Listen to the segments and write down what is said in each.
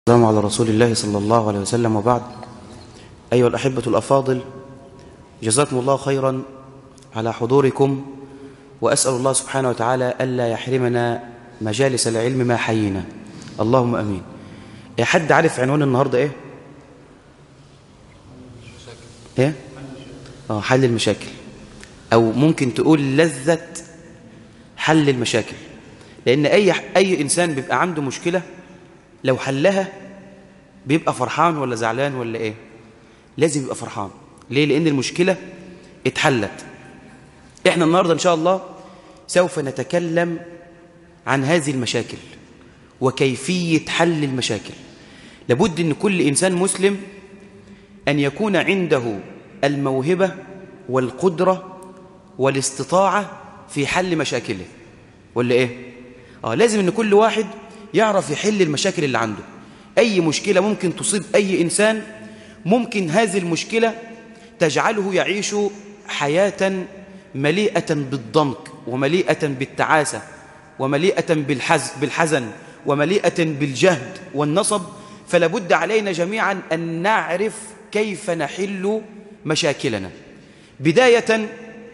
السلام على رسول الله صلى الله عليه وسلم، وبعد. أيها الأحبة الأفاضل، جزاكم الله خيرا على حضوركم، وأسأل الله سبحانه وتعالى ألا يحرمنا مجالس العلم ما حيينا، اللهم أمين. حد عارف عنوان النهاردة إيه؟ إيه؟ حل المشاكل، أو ممكن تقول لذة حل المشاكل. لأن أي إنسان بيبقى عنده مشكلة لو حلها بيبقى فرحان ولا زعلان ولا إيه؟ لازم يبقى فرحان. ليه؟ لأن المشكلة اتحلت. إحنا النهاردة إن شاء الله سوف نتكلم عن هذه المشاكل وكيفية حل المشاكل. لابد أن كل إنسان مسلم أن يكون عنده الموهبة والقدرة والاستطاعة في حل مشاكله، ولا إيه؟ لازم أن كل واحد يعرف يحل المشاكل اللي عنده. أي مشكلة ممكن تصيب أي إنسان، ممكن هذه المشكلة تجعله يعيش حياة مليئة بالضنك ومليئة بالتعاسة ومليئة بالحزن ومليئة بالجهد والنصب. فلابد علينا جميعا أن نعرف كيف نحل مشاكلنا. بداية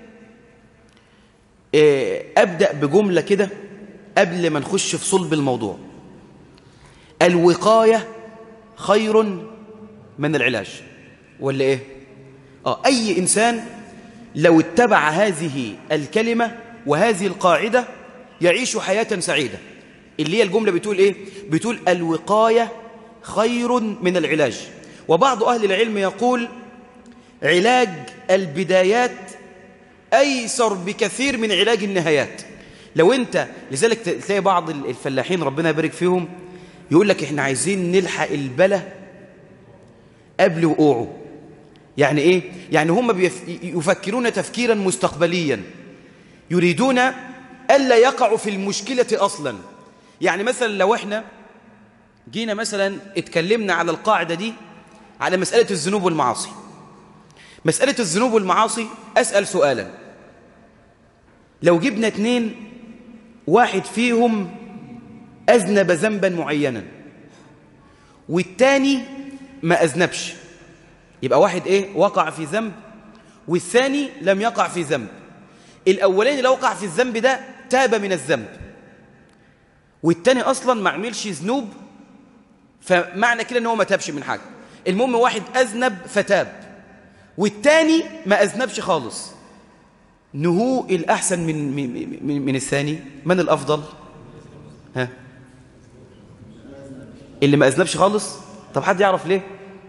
أبدأ بجملة كده قبل ما نخش في صلب الموضوع. الوقاية خير من العلاج، ولا إيه؟ أي إنسان لو اتبع هذه الكلمة وهذه القاعدة يعيش حياة سعيدة. اللي هي الجملة بتقول إيه؟ بتقول الوقاية خير من العلاج. وبعض أهل العلم يقول علاج البدايات أيسر بكثير من علاج النهايات. لو أنت لذلك تلاقي بعض الفلاحين ربنا يبارك فيهم يقول لك إحنا عايزين نلحق البلة قبل وقوعه. يعني إيه؟ يعني هم يفكرون تفكيرا مستقبليا، يريدون ألا يقعوا في المشكلة أصلا. يعني مثلا لو إحنا جينا مثلا اتكلمنا على القاعدة دي على مسألة الذنوب والمعاصي. مسألة الذنوب والمعاصي أسأل سؤالا: لو جبنا اتنين، واحد فيهم أذنب ذنبا معينا والتاني ما أذنبش، يبقى واحد إيه؟ وقع في ذنب، والثاني لم يقع في ذنب. الأولاني لو وقع في الذنب ده تاب من الذنب، والتاني أصلا ما عملش ذنوب، فمعنى كده أنه ما تابش من حاجة. المهم واحد أذنب فتاب والتاني ما أذنبش خالص. نهو الأحسن من الثاني؟ من الأفضل؟ ها؟ اللي ما أذنبش خالص. طب حد يعرف ليه؟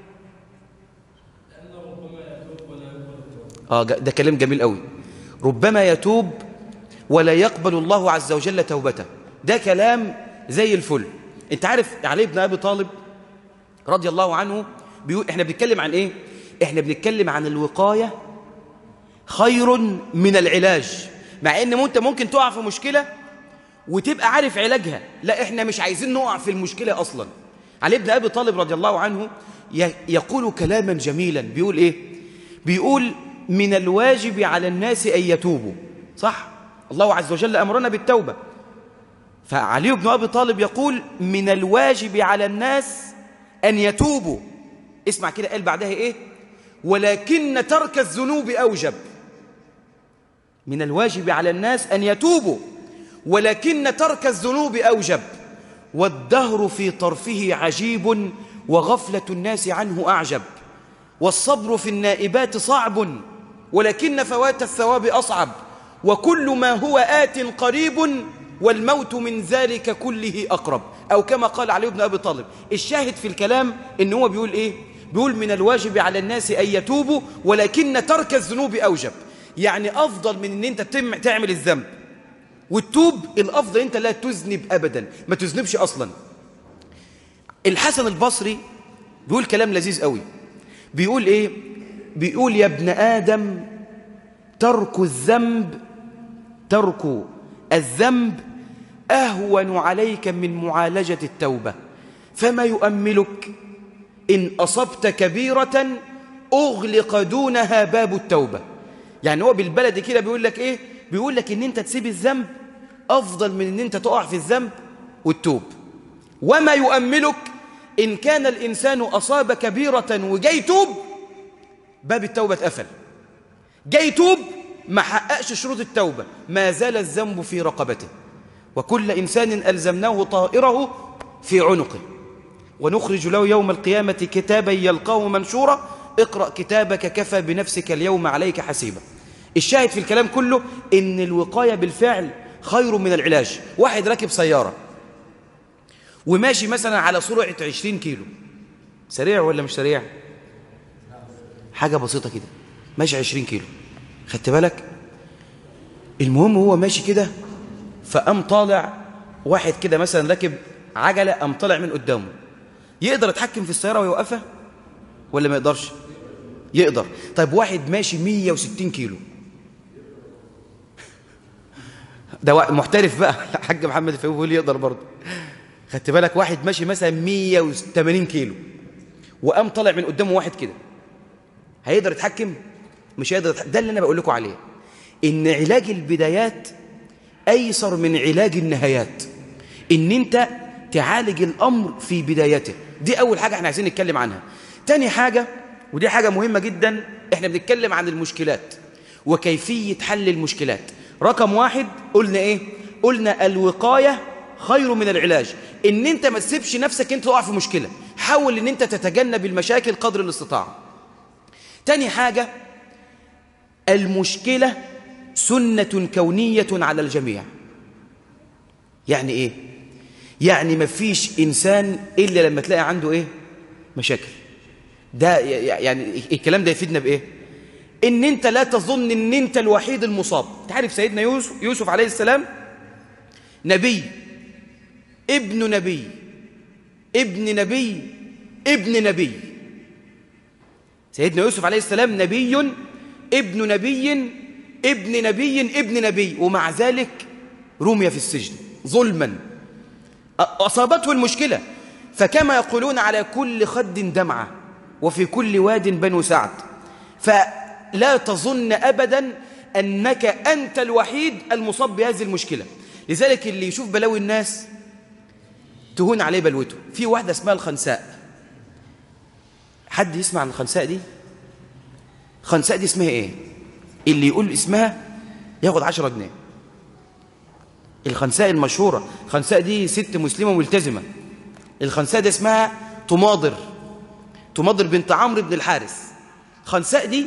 ده كلام جميل قوي. ربما يتوب ولا يقبل الله عز وجل توبته. ده كلام زي الفل. انت عارف علي بن أبي طالب رضي الله عنه بيقول احنا بنتكلم عن ايه؟ احنا بنتكلم عن الوقاية خير من العلاج. مع ان انت ممكن تقع في مشكلة وتبقى عارف علاجها، لا احنا مش عايزين نقع في المشكلة اصلا. علي بن أبي طالب رضي الله عنه يقول كلاما جميلا. بيقول ايه؟ بيقول من الواجب على الناس أن يتوبوا. صح؟ الله عز وجل أمرنا بالتوبة. فعلي بن أبي طالب يقول من الواجب على الناس أن يتوبوا. اسمع كده، قال بعدها إيه؟ ولكن ترك الذنوب أوجب. من الواجب على الناس أن يتوبوا ولكن ترك الذنوب أوجب، والدهر في طرفه عجيب وغفلة الناس عنه أعجب، والصبر في النائبات صعب ولكن فوات الثواب أصعب، وكل ما هو آت قريب والموت من ذلك كله أقرب. أو كما قال علي بن أبي طالب. الشاهد في الكلام إن هو بيقول إيه؟ بيقول من الواجب على الناس أن يتوبوا ولكن ترك الذنوب أوجب. يعني أفضل من أن أنت تعمل الذنب والتوب، الأفضل أنت لا تذنب أبدا، ما تذنبش أصلا. الحسن البصري بيقول كلام لذيذ قوي. بيقول إيه؟ بيقول يا ابن آدم ترك الذنب أهون عليك من معالجة التوبة، فما يؤملك إن أصبت كبيرة أغلق دونها باب التوبة. يعني هو بالبلد كده بيقول لك إيه؟ بيقول لك إن أنت تسيب الذنب أفضل من إن أنت تقع في الذنب والتوب. وما يؤملك إن كان الإنسان أصاب كبيرة وجاي يتوب، باب التوبة اتقفل. جاي يتوب ما حققش شروط التوبة، ما زال الذنب في رقبته. وكل إنسان ألزمناه طائره في عنقه ونخرج له يوم القيامة كتابا يلقاه منشورا اقرأ كتابك كفى بنفسك اليوم عليك حسيبا. الشاهد في الكلام كله إن الوقاية بالفعل خير من العلاج. واحد راكب سيارة وماشي مثلا على سرعة 20 كيلو، سريع ولا مش سريع؟ حاجة بسيطة كده، ماشي 20 كيلو، خدت بالك؟ المهم هو ماشي كده، فقام طالع واحد كده مثلا راكب عجلة، قام طالع من قدامه. يقدر يتحكم في السيارة ويوقفها ولا ما يقدرش؟ يقدر. طيب واحد ماشي 160 كيلو، ده محترف بقى. الحاج محمد الفقيه بيقول يقدر برضه، خدت بالك؟ واحد ماشي مثلا 180 كيلو وقام طالع من قدامه واحد كده، هيقدر يتحكم؟ مش هيقدر يتحكم. ده اللي انا بقول لكم عليه، ان علاج البدايات ايسر من علاج النهايات. ان انت تعالج الامر في بدايته، دي اول حاجه احنا عايزين نتكلم عنها. تاني حاجه، ودي حاجه مهمه جدا، احنا بنتكلم عن المشكلات وكيفيه حل المشكلات. رقم واحد قلنا ايه؟ قلنا الوقايه خير من العلاج. ان انت ما تسيبش نفسك انت تقع في مشكله، حاول ان انت تتجنب المشاكل قدر الاستطاعه. تاني حاجه، المشكله سنه كونيه على الجميع. يعني ايه؟ يعني ما فيش انسان الا لما تلاقي عنده ايه؟ مشاكل. ده يعني الكلام ده يفيدنا بايه؟ ان انت لا تظن ان انت الوحيد المصاب. تعرف سيدنا يوسف عليه السلام نبي، ابن نبي، ابن نبي، ابن نبي. سيدنا يوسف عليه السلام نبي، ابن نبي، ابن نبي، ابن نبي، ومع ذلك رمي في السجن ظلما. أصابته المشكلة، فكما يقولون على كل خد دمعة وفي كل واد بنو سعد. فلا تظن أبدا أنك أنت الوحيد المصاب بهذه المشكلة. لذلك اللي يشوف بلاوي الناس تهون عليه بلوته. في واحدة اسمها الخنساء. حد يسمع عن الخنساء دي؟ الخنساء دي اسمها ايه؟ اللي يقول اسمها ياخد 10 جنيه. الخنساء المشهورة، الخنساء دي ست مسلمة ملتزمة. الخنساء دي اسمها طماضر بنت عمرو بن الحارث. الخنساء دي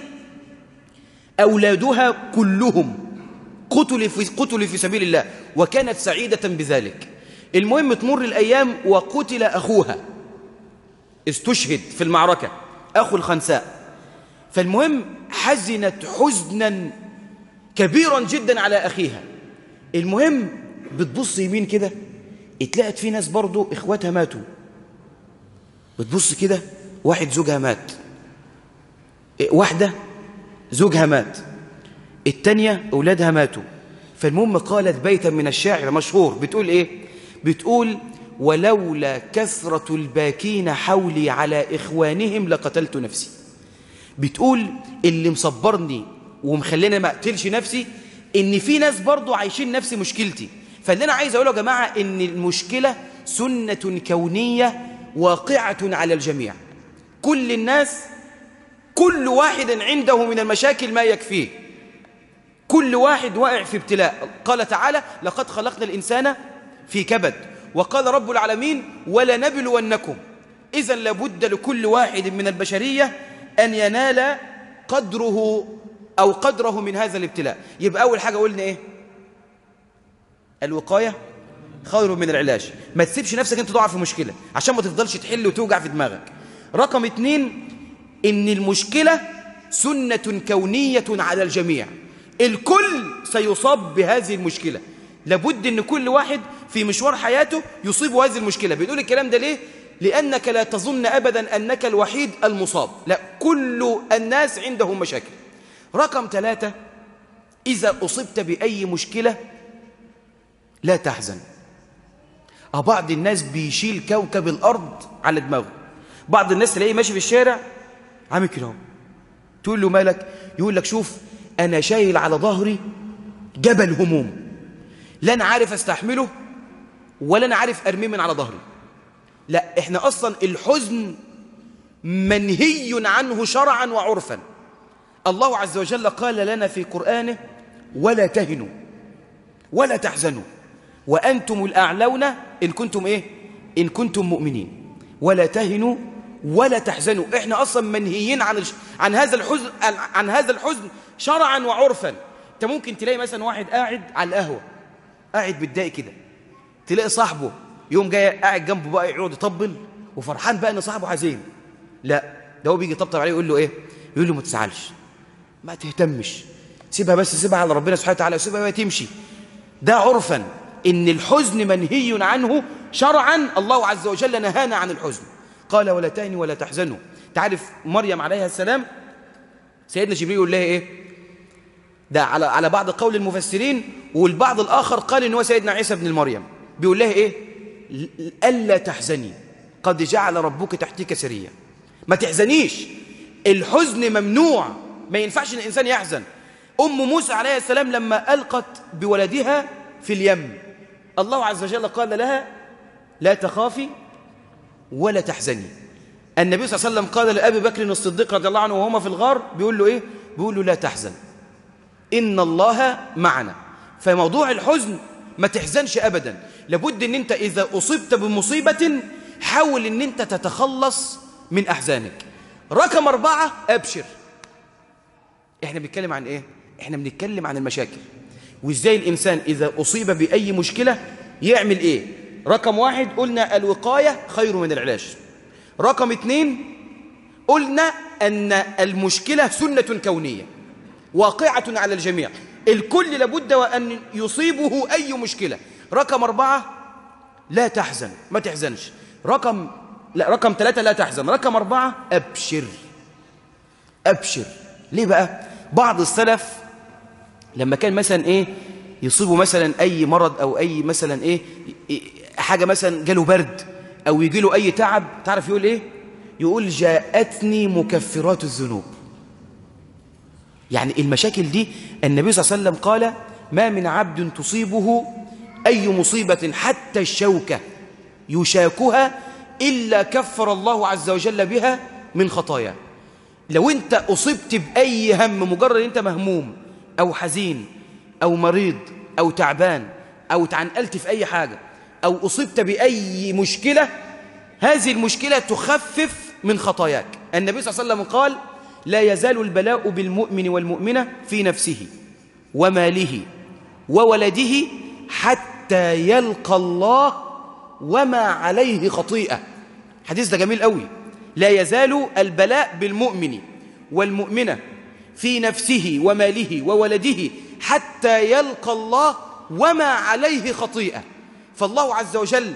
أولادها كلهم قتلوا في سبيل الله، وكانت سعيدة بذلك. المهم تمر الأيام وقتل أخوها، استشهد في المعركة أخو الخنساء. فالمهم حزنت حزنا كبيرا جدا على أخيها. المهم بتبص يمين كده، اتلقت في ناس برضو إخواتها ماتوا. بتبص كده، واحد زوجها مات، واحدة زوجها مات، التانية أولادها ماتوا. فالمهم قالت بيتا من الشاعر مشهور، بتقول إيه؟ بتقول ولولا كثرة الباكين حولي على إخوانهم لقتلت نفسي. بتقول اللي مصبرني ومخليني ما أقتلش نفسي إن في ناس برضو عايشين نفس مشكلتي. فاللي أنا عايز أقوله يا جماعة إن المشكلة سنة كونية واقعة على الجميع. كل الناس، كل واحد عنده من المشاكل ما يكفيه. كل واحد واقع في ابتلاء. قال تعالى لقد خلقنا الإنسان في كبد، وقال رب العالمين ولنبلونكم. إذن لابد لكل واحد من البشرية أن ينال قدره من هذا الابتلاء. يبقى أول حاجة قلنا إيه؟ الوقاية خير من العلاج. ما تسيبش نفسك أنت تقع في مشكلة عشان ما تفضلش تحل وتوجع في دماغك. رقم 2، إن المشكلة سنة كونية على الجميع. الكل سيصاب بهذه المشكلة. لابد أن كل واحد في مشوار حياته يصيب هذه المشكلة. بنقول الكلام ده ليه؟ لأنك لا تظن أبدا أنك الوحيد المصاب، لا، كل الناس عندهم مشاكل. رقم 3، إذا أصبت بأي مشكلة لا تحزن. بعض الناس بيشيل كوكب الأرض على دماغه. بعض الناس تلاقيه ماشي في الشارع عامل كده، تقول له مالك؟ يقول لك شوف أنا شايل على ظهري جبل هموم، لا أنا عارف أستحمله ولا أنا عارف أرميه من على ظهري. لا، احنا أصلا الحزن منهي عنه شرعا وعرفا. الله عز وجل قال لنا في قرآنه: ولا تهنوا ولا تحزنوا وأنتم الأعلون إن كنتم إيه؟ إن كنتم مؤمنين. ولا تهنوا ولا تحزنوا. إحنا أصلا منهيين عن هذا الحزن شرعا وعرفا. أنت ممكن تلاقي مثلا واحد قاعد على القهوة، قاعد متضايق كده، تلاقي صاحبه يوم جاي قاعد جنبه بقى يقعد يطبل وفرحان بقى إن صاحبه حزين. لا، ده هو بيجي يطبطب عليه ويقول له إيه؟ يقول له: ما تزعلش، ما تهتمش، سيبها بس، سيبها على ربنا سبحانه وتعالى وسيبها ما تمشي. ده عرفا. إن الحزن منهي عنه شرعا. الله عز وجل نهانا عن الحزن، قال: ولا تهنوا ولا تحزنوا. تعرف مريم عليها السلام، سيدنا جبريل يقول لها إيه؟ ده على بعض قول المفسرين، والبعض الآخر قال إن هو سيدنا عيسى بن مريم، بيقول لها إيه؟ ألا تحزني قد جعل ربك تحتك سريا. ما تحزنيش، الحزن ممنوع، ما ينفعش إن الإنسان يحزن. أم موسى عليه السلام لما ألقت بولدها في اليم، الله عز وجل قال لها: لا تخافي ولا تحزني. النبي صلى الله عليه وسلم قال لأبي بكر الصديق رضي الله عنه وهما في الغار، بيقول له إيه؟ بيقول له: لا تحزن إن الله معنا. فموضوع الحزن ما تحزنش أبدا. لابد أن أنت إذا أصبت بمصيبة حاول أن أنت تتخلص من أحزانك. رقم 4: أبشر. إحنا بنتكلم عن إيه؟ إحنا بنتكلم عن المشاكل وإزاي الإنسان إذا أصيب بأي مشكلة يعمل إيه. رقم 1 قلنا: الوقاية خير من العلاج. رقم 2 قلنا أن المشكلة سنة كونية واقعة على الجميع، الكل لابد وأن يصيبه أي مشكلة. رقم 4: لا تحزن، ما تحزنش. رقم 3: لا تحزن. رقم 4: أبشر. أبشر. ليه بقى؟ بعض السلف لما كان مثلا إيه يصيبه مثلا أي مرض أو أي مثلا إيه حاجة، مثلا جاله برد أو يجيله أي تعب، تعرف يقول إيه؟ يقول: جاءتني مكفرات الذنوب. يعني المشاكل دي النبي صلى الله عليه وسلم قال: ما من عبد تصيبه أي مصيبة حتى الشوكة يشاكها إلا كفر الله عز وجل بها من خطاياه. لو أنت أصبت بأي هم، مجرد أنت مهموم أو حزين أو مريض أو تعبان أو تعنقلت في أي حاجة أو أصبت بأي مشكلة، هذه المشكلة تخفف من خطاياك. النبي صلى الله عليه وسلم قال: لا يزال البلاء بالمؤمن والمؤمنة في نفسه وماله وولده حتى يلقى الله وما عليه خطيئة. حديث ده جميل قوي. لا يزال البلاء بالمؤمن والمؤمنة في نفسه وماله وولده حتى يلقى الله وما عليه خطيئة. فالله عز وجل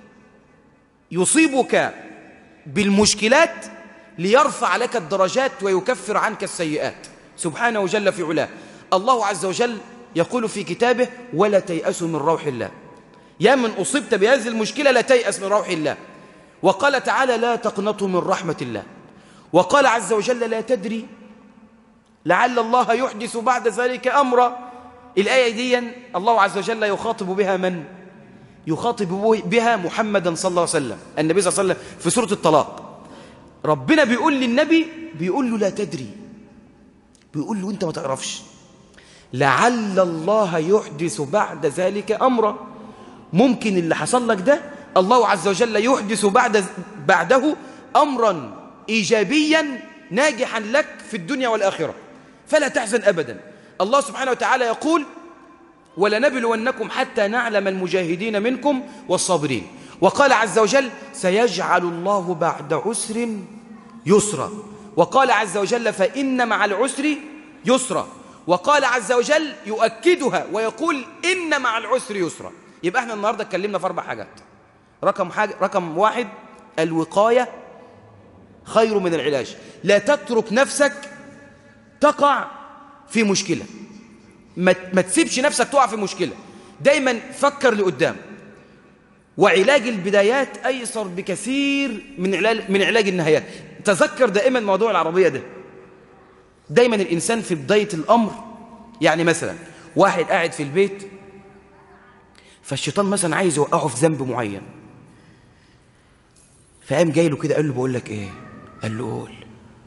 يصيبك بالمشكلات ليرفع لك الدرجات ويكفر عنك السيئات سبحانه جل في علاه. الله عز وجل يقول في كتابه: ولا تيأسوا من روح الله. يا من أصبت بهذه المشكلة لا تيأس من روح الله. وقال تعالى: لا تقنطوا من رحمة الله. وقال عز وجل: لا تدري لعل الله يحدث بعد ذلك أمرا. الآية دي الله عز وجل يخاطب بها من؟ يخاطب بها محمدا صلى الله عليه وسلم، النبي صلى الله عليه وسلم، في سورة الطلاق. ربنا بيقول للنبي، بيقول له: لا تدري، بيقول له أنت ما تعرفش، لعل الله يحدث بعد ذلك أمرا. ممكن اللي حصل لك ده الله عز وجل يحدث بعده أمرا إيجابيا ناجحا لك في الدنيا والآخرة، فلا تحزن أبدا. الله سبحانه وتعالى يقول: ولنبلونكم حتى نعلم المجاهدين منكم والصابرين. وقال عز وجل: سيجعل الله بعد عسر يسرا. وقال عز وجل: فإن مع العسر يسرا. وقال عز وجل يؤكدها ويقول: إن مع العسر يسرا. يبقى احنا النهاردة اتكلمنا في 4 حاجات. رقم 1: الوقاية خير من العلاج. لا تترك نفسك تقع في مشكلة، ما تسيبش نفسك تقع في مشكلة، دايما فكر لقدام. وعلاج البدايات أيسر بكثير من علاج النهايات. تذكر دائما موضوع العربية ده. دايما الإنسان في بداية الأمر، يعني مثلا واحد قاعد في البيت فالشيطان مثلا عايز يوقعه في ذنب معين، فقام جاي له كده قال له بقول لك ايه؟ قال له قول.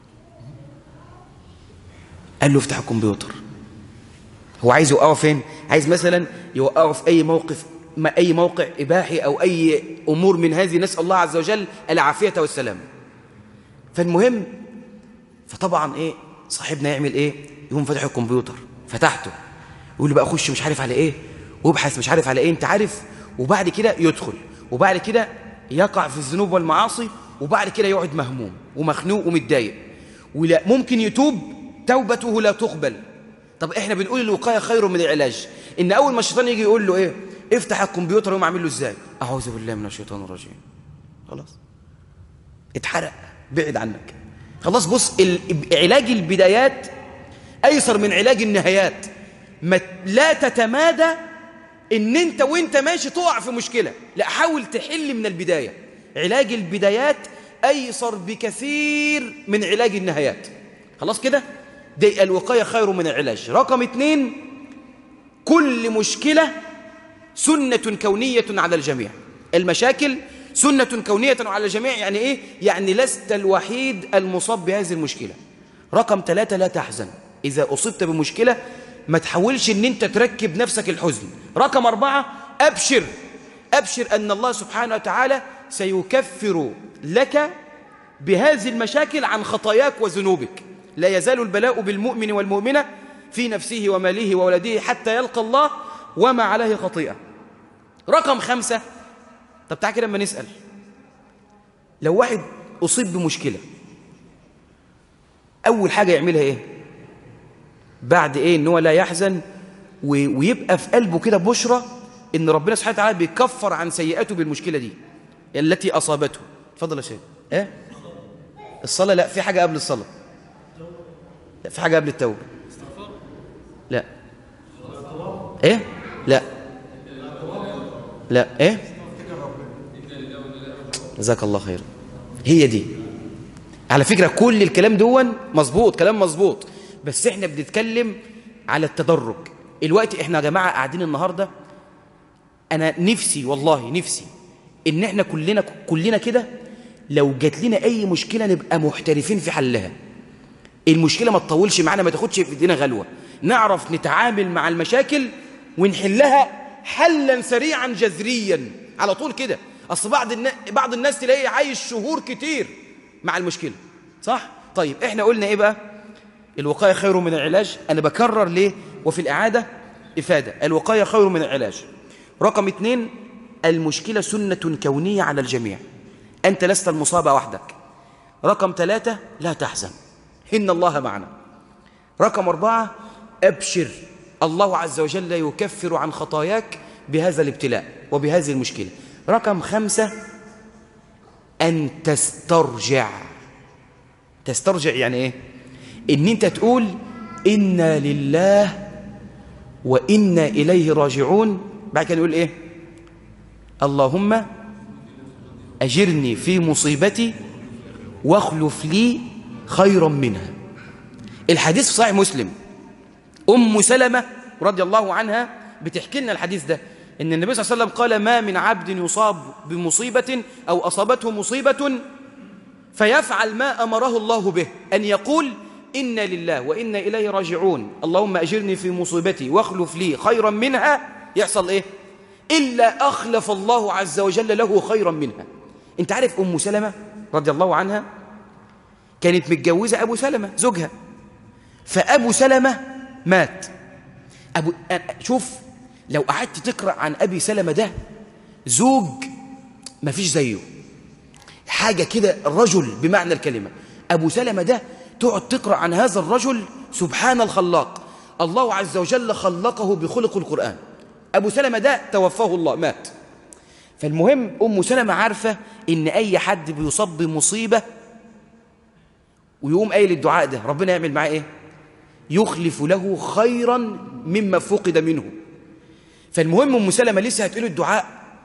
قال له افتح الكمبيوتر. هو عايز يوقعه فين؟ عايز مثلا يوقعه في اي موقف، اي موقع اباحي او اي امور من هذه، نسال الله عز وجل العافيه والسلام. فالمهم، فطبعا ايه صاحبنا يعمل ايه؟ يقوم فتح الكمبيوتر. فتحته يقول له بقى خش مش عارف على ايه وابحث مش عارف على ايه، انت عارف. وبعد كده يدخل، وبعد كده يقع في الذنوب والمعاصي، وبعد كده يقعد مهموم ومخنوق ومتضايق، ولا ممكن يتوب توبته لا تقبل. طب احنا بنقول الوقايه خير من العلاج. ان اول ما الشيطان يجي يقول له ايه؟ افتح الكمبيوتر، يقوم عامل له ازاي؟ اعوذ بالله من الشيطان الرجيم. خلاص اتحرق، بعد عنك. خلاص. بص، علاج البدايات ايسر من علاج النهايات. لا تتمادى ان انت وانت ماشي تقع في مشكله، لا، حاول تحل من البدايه. علاج البدايات ايسر بكثير من علاج النهايات. خلاص كده؟ دي الوقايه خير من العلاج. رقم 2، كل مشكله سنه كونيه على الجميع. المشاكل سنه كونيه على الجميع. يعني ايه؟ يعني لست الوحيد المصاب بهذه المشكله. رقم 3، لا تحزن اذا اصبت بمشكله، ما تحاولش ان انت تركب نفسك الحزن. رقم 4، ابشر ان الله سبحانه وتعالى سيكفر لك بهذه المشاكل عن خطاياك وذنوبك. لا يزال البلاء بالمؤمن والمؤمنة في نفسه وماله وولده حتى يلقى الله وما عليه خطيئة. رقم 5، طب تعال كده لما نسأل، لو واحد أصيب بمشكلة أول حاجة يعملها إيه؟ بعد إيه؟ إن هو لا يحزن ويبقى في قلبه كده بشرى إن ربنا سبحانه وتعالى بيكفر عن سيئاته بالمشكلة دي التي أصابته. اتفضل يا شيخ. إيه؟ الصلاة؟ لا، في حاجة قبل الصلاة. لا، في حاجة قبل التوبة. لا. إيه؟ لا. لا. إيه؟ جزاك الله خير. هي دي على فكرة. كل الكلام دون مظبوط، كلام مظبوط، بس احنا بنتكلم على التدرج. الوقت احنا يا جماعة قاعدين النهاردة، انا نفسي والله نفسي ان احنا كلنا كده لو جات لنا اي مشكلة نبقى محترفين في حلها. المشكلة ما تطولش معانا، ما تاخدش في ايدينا غلوة، نعرف نتعامل مع المشاكل ونحلها حلا سريعا جذريا على طول كده. اصل بعض الناس تلاقي عايش شهور كتير مع المشكلة، صح؟ طيب احنا قلنا ايه بقى؟ الوقاية خير من العلاج. انا بكرر ليه؟ وفي الإعادة إفادة. الوقاية خير من العلاج. رقم 2، المشكلة سنة كونية على الجميع، أنت لست المصاب وحدك. رقم 3، لا تحزن إن الله معنا. رقم 4، أبشر الله عز وجل يكفر عن خطاياك بهذا الابتلاء وبهذه المشكلة. رقم 5، أن تسترجع. تسترجع يعني إيه؟ إن أنت تقول إنا لله وإنا إليه راجعون. بعد كده نقول إيه؟ اللهم أجرني في مصيبتي واخلف لي خيرا منها. الحديث في صحيح مسلم، أم سلمة رضي الله عنها بتحكي لنا الحديث ده، إن النبي صلى الله عليه وسلم قال: ما من عبد يصاب بمصيبة أو أصابته مصيبة فيفعل ما أمره الله به، أن يقول إنا لله وإنا إليه راجعون، اللهم أجرني في مصيبتي واخلف لي خيرا منها، يحصل إيه؟ إلا أخلف الله عز وجل له خيرا منها. أنت عارف أم سلمة رضي الله عنها كانت متجوزة أبو سلمة زوجها، فأبو سلمة مات. شوف لو قعدت تقرأ عن أبي سلمة ده، زوج ما فيش زيه، حاجة كده، رجل بمعنى الكلمة. أبو سلمة ده تقعد تقرأ عن هذا الرجل، سبحان الخلاق، الله عز وجل خلقه بخلق القرآن. أبو سلمة ده توفاه الله، مات. فالمهم أم سلمة عارفة إن أي حد بيصاب بمصيبة ويقوم قايل الدعاء ده، ربنا يعمل معاه إيه؟ يخلف له خيرا مما فقد منه. فالمهم أم سلمة لسه هتقول الدعاء،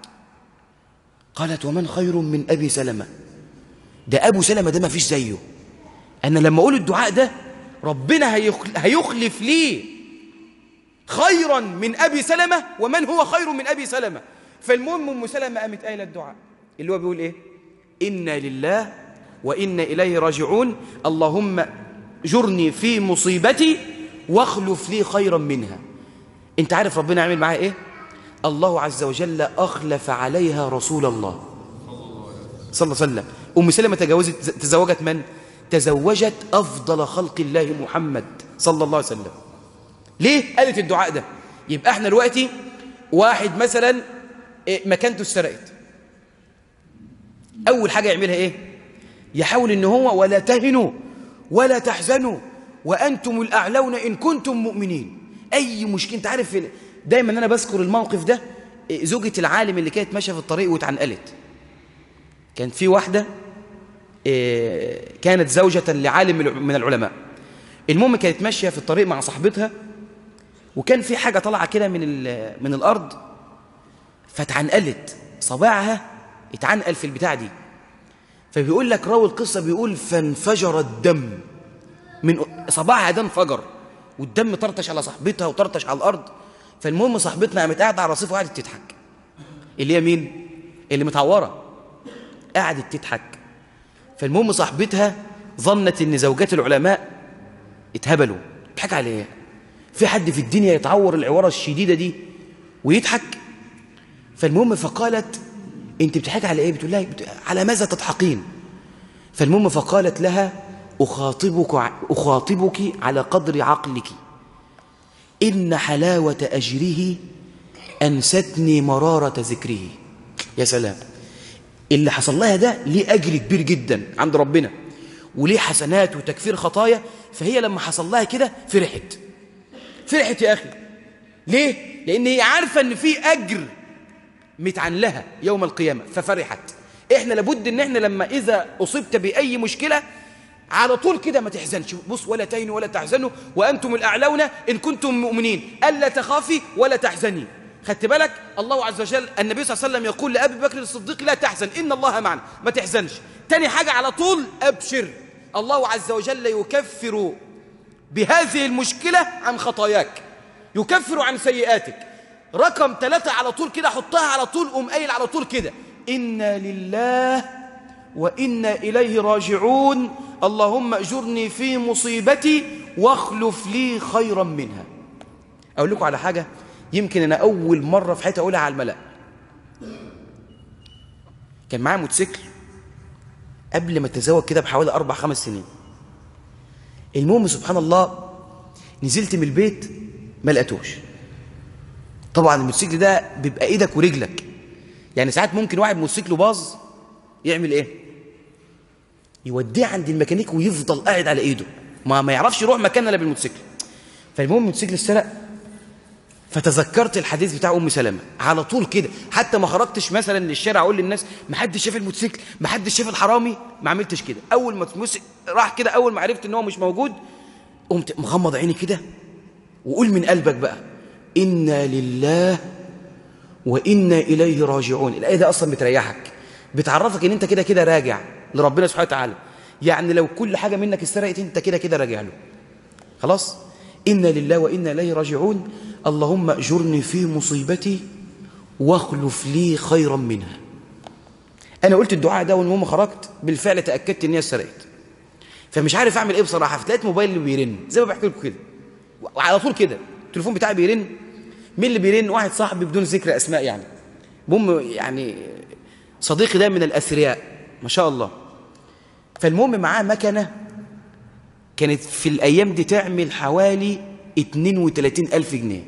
قالت: ومن خير من أبي سلمة؟ ده أبو سلمة ده ما فيش زيه، أنا لما أقول الدعاء ده ربنا هيخلف لي خيرا من أبي سلمة، ومن هو خير من أبي سلمة. فالمهم أم سلمة قامت قايلة الدعاء اللي هو بيقول إيه؟ إنا لله وإنا إليه راجعون، اللهم جرني في مصيبتي واخلف لي خيرا منها. انت عارف ربنا يعمل معاه ايه؟ الله عز وجل أخلف عليها رسول الله صلى الله عليه وسلم. أم سلمة تزوجت من؟ تزوجت أفضل خلق الله محمد صلى الله عليه وسلم. ليه قالت الدعاء ده؟ يبقى احنا دلوقتي واحد مثلا مكانته اتسرقت، أول حاجة يعملها إيه؟ يحاول إن هو ولا تهنوا ولا تحزنوا وأنتم الأعلون إن كنتم مؤمنين. أي مشكلة، أنت عارف دايما أنا بذكر الموقف ده، زوجة العالم اللي كانت ماشية في الطريق واتعنقلت. كان في واحدة كانت زوجة لعالم من العلماء. المهم كانت ماشية في الطريق مع صاحبتها، وكان في حاجة طالعة كده من الأرض، فاتعنقلت صباعها، اتعنقل في البتاع دي. فبيقول لك راوي القصة بيقول فانفجر الدم من صباعها، ده انفجر والدم طرطش على صاحبتها وطرطش على الأرض. فالمهم صاحبتنا قامت قاعدة على الرصيف وقعدت تضحك. اللي هي مين؟ اللي متعورة، قعدت تضحك. فالمهم صاحبتها ظنت ان زوجات العلماء اتهبلوا. بتضحك على ايه؟ في حد في الدنيا يتعور العوارة الشديدة دي ويضحك؟ فالمهم فقالت انت بتضحك على ايه؟ بتقول لها على ماذا تضحكين؟ فالمهم فقالت لها أخاطبك على قدر عقلك، إن حلاوة أجره أنستني مرارة ذكره. يا سلام، اللي حصل لها ده ليه أجر كبير جدا عند ربنا، وليه حسنات وتكفير خطايا. فهي لما حصل لها كده فرحت يا أخي. ليه؟ لأن هي عارفة أن في أجر متعن لها يوم القيامة ففرحت. إحنا لابد أن إحنا لما إذا أصبت بأي مشكلة على طول كده ما تحزنش. بص، ولا تهنوا ولا تحزنوا وأنتم الأعلون إن كنتم مؤمنين، ألا تخافي ولا تحزني. خدت بالك؟ الله عز وجل النبي صلى الله عليه وسلم يقول لأبي بكر الصديق لا تحزن إن الله معنا، ما تحزنش. تاني حاجة على طول أبشر، الله عز وجل يكفر بهذه المشكلة عن خطاياك، يكفر عن سيئاتك. رقم 3 على طول كده حطها على طول، قايل على طول كده إنا لله وإنا إليه راجعون، اللهم أجرني في مصيبتي واخلف لي خيرا منها. أقول لكم على حاجة يمكن أنا أول مرة في حياتي أقولها على الملأ. كان معايا موتوسيكل قبل ما أتزوج كده بحوالي 4-5 سنين. المهم سبحان الله نزلت من البيت ما لقيتوش. طبعا الموتوسيكل ده بيبقى إيدك ورجلك، يعني ساعات ممكن واحد موتوسيكله باظ يعمل إيه؟ يوديه عند الميكانيك ويفضل قاعد على إيده، ما يعرفش يروح مكان إلا بالموتوسيكل. فالمهم الموتوسيكل اتسرق، فتذكرت الحديث بتاع أم سلمة على طول كده. حتى ما خرجتش مثلا للشارع أقول للناس ما حدش شاف الموتوسيكل، ما حدش شاف الحرامي، ما عملتش كده. أول ما راح كده، أول ما عرفت إن هو مش موجود، قمت مغمض عيني كده وقول من قلبك بقى إنا لله وإنا إليه راجعون. الآية دي أصلا بتريحك، بتعرفك إن أنت كده كده راجع لربنا سبحانه وتعالى. يعني لو كل حاجة منك اتسرقت أنت كده كده راجع له خلاص. إنا لله وإنا إليه راجعون، اللهم أجرني في مصيبتي واخلف لي خيرا منها. أنا قلت الدعاء ده والمهم خرجت بالفعل تأكدت إن هي اتسرقت، فمش عارف أعمل إيه بصراحة. فتلاقيت موبايلي بيرن زي ما بحكي لكم كده، وعلى طول كده التليفون بتاعي بيرن. مين اللي بيرن؟ واحد صاحبي بدون ذكر أسماء، يعني صديقي ده من الأثرياء ما شاء الله. فالمهم معاه مكنة كانت في الأيام دي تعمل حوالي 32,000 جنيه.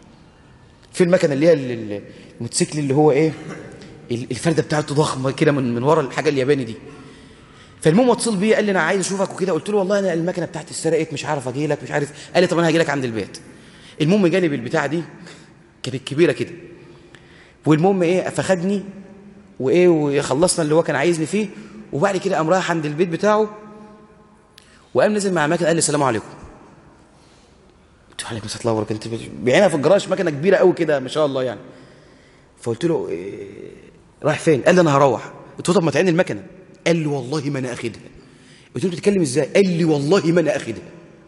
في المكنة اللي هي الموتوسيكل اللي هو إيه، الفردة بتاعته ضخمة كده من ورا الحاجة الياباني دي. فالمهم اتصل بيه قال لي أنا عايز أشوفك وكده. قلت له والله أنا المكنة بتاعتي اتسرقت مش عارف أجي لك، مش عارف. قال لي طب أنا هاجي لك عند البيت. المهم جالي بالبتاعة دي كانت كبيرة كده، والمهم إيه فخدني وإيه وخلصنا اللي هو كان عايزني فيه. وبعد كده قام رايح عند البيت بتاعه وقام نزل مع مكنة قال لي السلام عليكم. قلت له عليكم السلام ورحمة الله وبركاته. انت بعينها في الجراج مكنة كبيرة قوي كده ما شاء الله يعني. فقلت له إيه رايح فين؟ قال لي انا هروح. قلت له طب ما تعين المكنة. قال لي والله ما انا اخدها. قلت له بتتكلم ازاي؟ قال لي والله ما انا اخدها.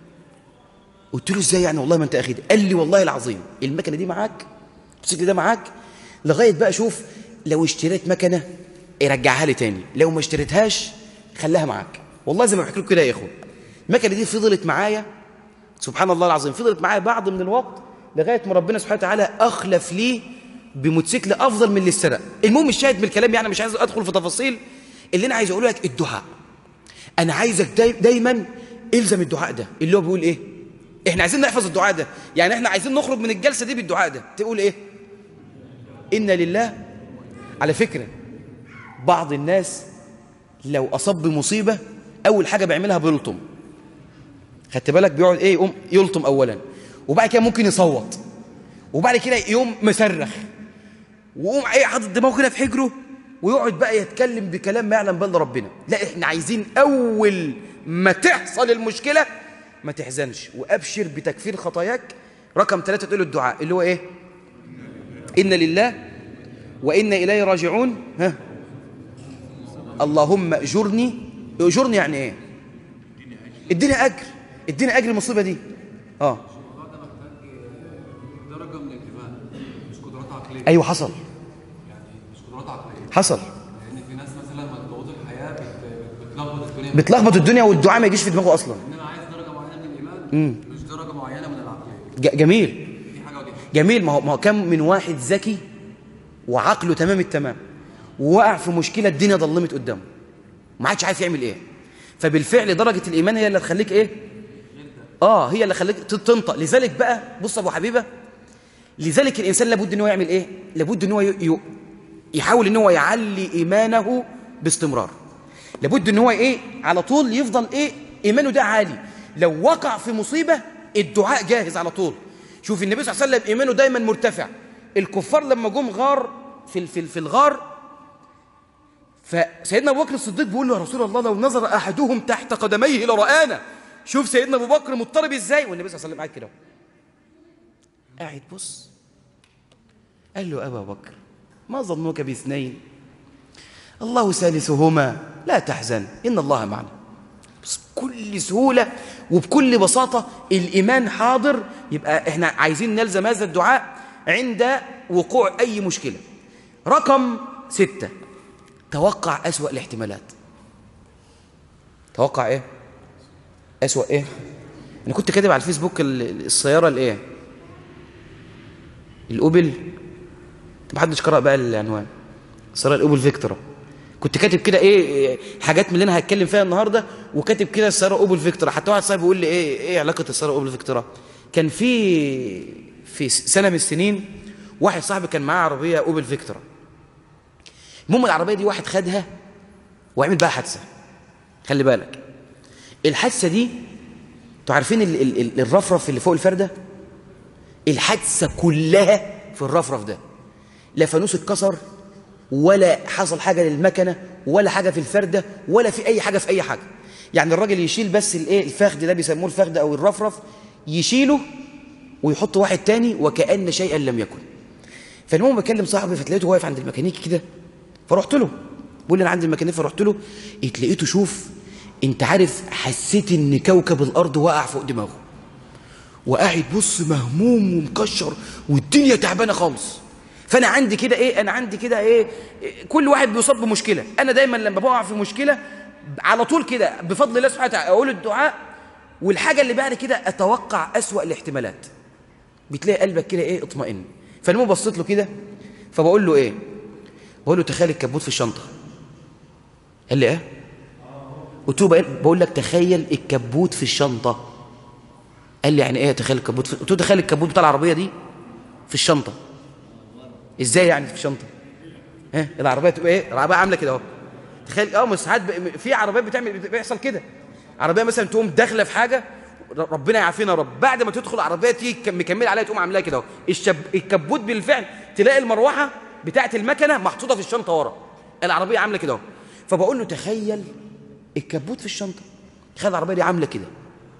قلت له ازاي يعني والله ما انت اخدها؟ قال لي والله العظيم المكنة دي معاك، الموتوسيكل ده معاك لغاية بقى شوف لو اشتريت مكنة يرجعها لي تاني، لو ما اشتريتهاش خليها معاك. والله زي ما بحكي لكم كده يا اخوان، المكنه دي فضلت معايا سبحان الله العظيم، فضلت معايا بعض من الوقت لغايه ما ربنا سبحانه وتعالى اخلف لي بموتوسيكل افضل من اللي اتسرق. المهم الشاهد من الكلام، يعني مش عايز ادخل في تفاصيل، اللي انا عايز اقوله لك الدعاء. انا عايزك دايما الزم الدعاء ده اللي هو بيقول ايه. احنا عايزين نحفظ الدعاء ده، يعني احنا عايزين نخرج من الجلسه دي بالدعاء ده. تقول ايه؟ إنا لله. على فكره بعض الناس لو اصاب بمصيبه اول حاجه بيعملها بيلطم. خدت بالك؟ بيقعد ايه؟ يقوم يلطم اولا، وبعد كده ممكن يصوت، وبعد كده يقوم مصرخ، ويقوم ايه حاطط دماغه كده في حجره، ويقعد بقى يتكلم بكلام ما يعلم به ربنا. لا، احنا عايزين اول ما تحصل المشكله ما تحزنش وابشر بتكفير خطاياك. رقم 3 تقول الدعاء اللي هو ايه؟ إنا لله وإنا إليه راجعون. ها، اللهم اجرني. اجرني يعني ايه؟ اديني اجر، اديني اجر المصيبه دي. درجة من الإيمان، مش قدرات عقلية. ايوه حصل، يعني مش قدرات عقلية. حصل. لأن في ناس مثلا لما تضغط الحياة بتلخبط الدنيا. بتلخبط الدنيا والدعاء ما يجيش في دماغه اصلا. إن أنا عايز درجة معينة من الإيمان، مش درجة معينة من العقلية. جميل، دي حاجة ودي. جميل. ما هو كم من واحد ذكي وعقله تمام التمام ووقع في مشكله الدنيا ظلمت قدامه ما عادش عارف يعمل ايه. فبالفعل درجه الايمان هي اللي تخليك ايه؟ هي اللي خليك تنطق. لذلك بقى بص ابو حبيبه، لذلك الانسان لابد ان هو يعمل ايه؟ لابد ان هو يحاول ان هو يعلي ايمانه باستمرار. لابد ان هو ايه؟ على طول يفضل ايه؟ ايمانه ده عالي. لو وقع في مصيبه الدعاء جاهز على طول. شوف النبي صلى الله عليه وسلم ايمانه دايما مرتفع. الكفار لما جم غار في الغار، فسيدنا ابو بكر الصديق بيقول له يا رسول الله لو نظر احدهم تحت قدميه لرآنا. شوف سيدنا ابو بكر مضطرب ازاي، والنبي صلى الله عليه وسلم قاعد كده قاعد بص. قال له ابا بكر ما ظنك باثنين الله ثالثهما لا تحزن ان الله معنا. بس بكل سهوله وبكل بساطه الايمان حاضر. يبقى احنا عايزين نلزم هذا الدعاء عند وقوع اي مشكله. رقم 6 توقع أسوأ الاحتمالات. توقع ايه؟ أسوأ ايه؟ انا كنت كاتب على الفيسبوك السياره الايه؟ الاوبل. محدش قرأ بقى العنوان. السياره الاوبل فيكتورا. كنت كاتب كده ايه حاجات من اللي انا هتكلم فيها النهارده، وكاتب كده السياره اوبل فيكتورا. حتى واحد صاحبي بيقول لي ايه علاقه السياره اوبل فيكتورا؟ كان في سنه من السنين واحد صاحبي كان معاه عربيه اوبل فيكتورا. المهم العربيه دي واحد خدها وعمل بقى حادثه. خلي بالك الحادثه دي، انتوا عارفين الرفرف اللي فوق الفرده؟ الحادثه كلها في الرفرف ده. لا فانوس اتكسر ولا حصل حاجه للمكنه ولا حاجه في الفرده ولا في اي حاجه في اي حاجه. يعني الراجل يشيل بس الايه الفخذ ده، بيسموه الفخذ او الرفرف، يشيله ويحط واحد تاني وكأن شيئا لم يكن. فالمهم بكلم صاحبي فتلاقيته واقف عند الميكانيكي كده، فرحت له بقول لي انا عندي الميكانيكي. فرحت له لقيته شوف انت عارف، حسيت ان كوكب الارض وقع فوق دماغه وقاعد بص مهموم ومكشر والدنيا تعبانه خالص. فانا عندي كده ايه، انا عندي كده ايه، كل واحد بيصاب بمشكله. انا دايما لما بقع في مشكله على طول كده بفضل الله سبحانه وتعالى اقول الدعاء، والحاجه اللي بعد كده اتوقع اسوأ الاحتمالات. بتلاقي قلبك كده ايه اطمئن. فالمهم بصيت له كده فبقول له ايه، بقول له تخيل الكبوت في الشنطه. قال لي ايه؟ قلت له بقول لك تخيل الكبوت في الشنطه. قال لي يعني ايه تخيل الكبوت في... قلت له تخيل الكبوت بتاع العربيه دي في الشنطه. ازاي يعني في الشنطه؟ العربيه تبقى ايه؟ العربيه عامله كده اهو. تخيل ساعات في عربيات بيحصل كده. عربيه مثلا تقوم داخله في حاجه، ربنا يعافينا يا رب، بعد ما تدخل العربيه تيجي مكمله عليها تقوم عاملاها كده اهو. الكبوت بالفعل تلاقي المروحه بتاعه المكنه محطوطه في الشنطه ورا، العربيه عامله كده اهو. فبقول له تخيل الكبوت في الشنطه. تخيل العربيه دي عامله كده.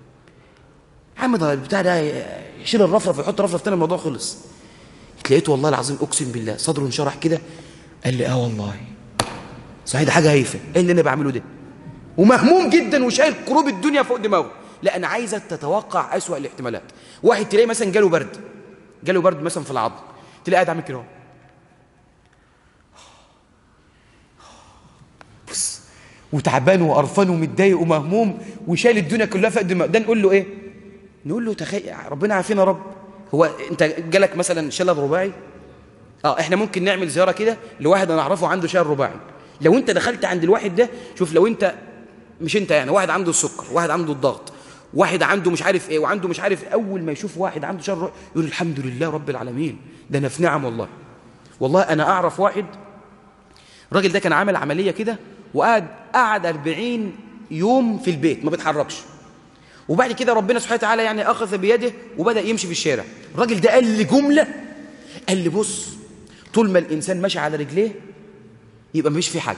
عم البتاع ده يشيل الرفرف ويحط رفرف تاني، الموضوع خلص. لقيته والله العظيم اقسم بالله صدره انشرح كده. قال لي والله صحيح ده حاجه هايفه، ايه اللي انا بعمله ده؟ ومهموم جدا وشايل كروب الدنيا فوق دماغه. لا انا عايزك تتوقع اسوأ الاحتمالات. واحد تلاقي مثلا جاله برد مثلا في العظم، تلاقي قاعد عامل كده وتعبان وقرفان ومتضايق ومهموم وشايل الدنيا كلها في قد ما ده، نقول له ايه؟ نقول له تخيل ربنا عافينا رب. هو انت جالك مثلا شلل رباعي، احنا ممكن نعمل زياره كده لواحد انا اعرفه عنده شلل رباعي. لو انت دخلت عند الواحد ده، شوف لو انت مش انت يعني، واحد عنده السكر، واحد عنده الضغط، واحد عنده مش عارف ايه وعنده مش عارف، اول ما يشوف واحد عنده شلل رباعي يقول الحمد لله رب العالمين، ده انا في نعم والله. والله انا اعرف واحد، الراجل ده كان عامل عمليه كده وقعد 40 يوم في البيت ما بيتحركش، وبعد كده ربنا سبحانه وتعالى يعني اخذ بيده وبدا يمشي في الشارع. الراجل ده قال لي جمله، قال لي بص، طول ما الانسان ماشي على رجليه يبقى مفيش فيه حاجه.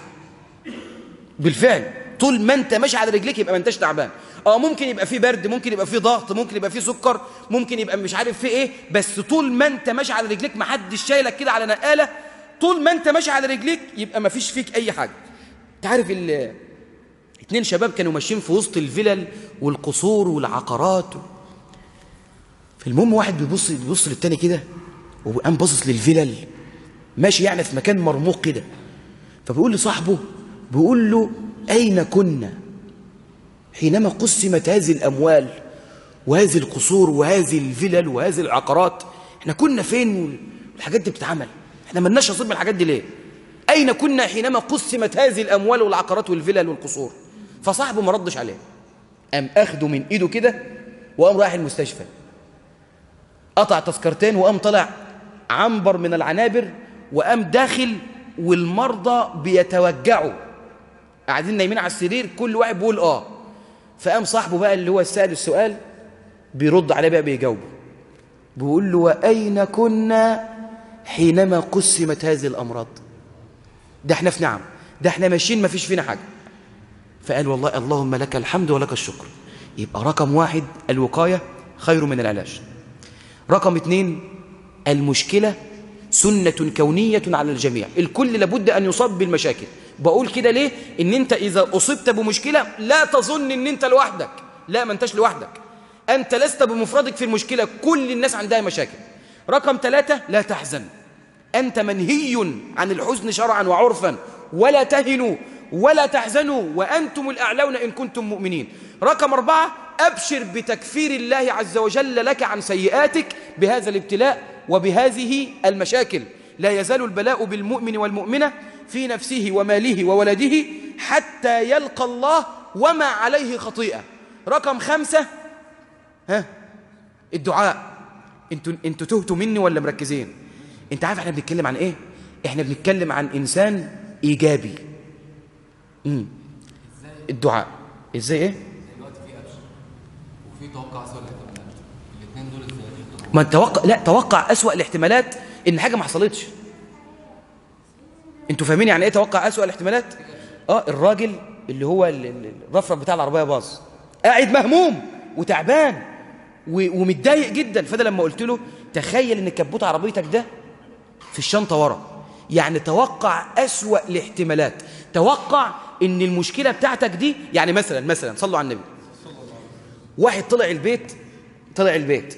بالفعل طول ما انت ماشي على رجليك يبقى ما انتش تعبان. ممكن يبقى فيه برد، ممكن يبقى فيه ضغط، ممكن يبقى فيه سكر، ممكن يبقى مش عارف فيه ايه، بس طول ما انت ماشي على رجليك ما حدش شايلك كده على نقاله، طول ما انت ماشي على رجليك يبقى ما فيش فيك اي حاجه. انت عارف 2 شباب كانوا ماشيين في وسط الفلل والقصور والعقارات، فالمهم واحد بيبص للتاني كده وقام باصص للفلل، ماشي يعني في مكان مرموق كده، فبيقول لصاحبه، بيقول له أين كنا حينما قسمت هذه الأموال وهذه القصور وهذه الفلل وهذه العقارات؟ احنا كنا فين والحاجات دي بتتعمل؟ احنا مالناش نصيب من الحاجات دي ليه؟ أين كنا حينما قسمت هذه الأموال والعقارات والفلل والقصور؟ فصاحبه ما ردش عليه، قام أخده من إيده كده وقام رايح المستشفى، قطع تذكرتين وقام طلع عنبر من العنابر وقام داخل، والمرضى بيتوجعوا قاعدين نايمين على السرير، كل واحد بيقول فقام صاحبه بقى اللي هو سأل السؤال بيرد عليه بقى بيجاوبه، بيقول له وأين كنا حينما قسمت هذه الأمراض؟ ده احنا في نعم، ده احنا ماشيين ما فيش فينا حاجة. فقال والله اللهم لك الحمد ولك الشكر. يبقى رقم 1 الوقاية خير من العلاج. رقم 2 المشكلة سنة كونية على الجميع، الكل لابد أن يصاب بالمشاكل. بقول كده ليه؟ إن أنت إذا أصبت بمشكلة لا تظن إن أنت لوحدك، لا، ما أنتش لوحدك، أنت لست بمفردك في المشكلة، كل الناس عندها مشاكل. رقم 3 لا تحزن، أنت منهي عن الحزن شرعا وعرفا، ولا تهنوا ولا تحزنوا وأنتم الأعلون إن كنتم مؤمنين. رقم 4 أبشر بتكفير الله عز وجل لك عن سيئاتك بهذا الابتلاء وبهذه المشاكل. لا يزال البلاء بالمؤمن والمؤمنة في نفسه وماله وولده حتى يلقى الله وما عليه خطيئة. رقم 5 الدعاء. انتوا تهتوا مني ولا مركزين؟ انت عارف احنا بنتكلم عن ايه؟ احنا بنتكلم عن انسان ايجابي. الدعاء ازاي ايه؟ دلوقتي في ابشر وفي توقع اسوء الاحتمالات، الاثنين دول ازاي؟ ما توقع، لا، توقع اسوأ الاحتمالات ان حاجه ما حصلتش. انتوا فاهمين يعني ايه توقع اسوأ الاحتمالات؟ الراجل اللي هو الرفرف بتاع العربيه باظ، قاعد مهموم وتعبان ومتضايق جدا، فده لما قلت له تخيل ان كبوت عربيتك ده في الشنطه ورا، يعني توقع اسوأ الاحتمالات. توقع ان المشكله بتاعتك دي، يعني مثلا صلوا على النبي، واحد طلع البيت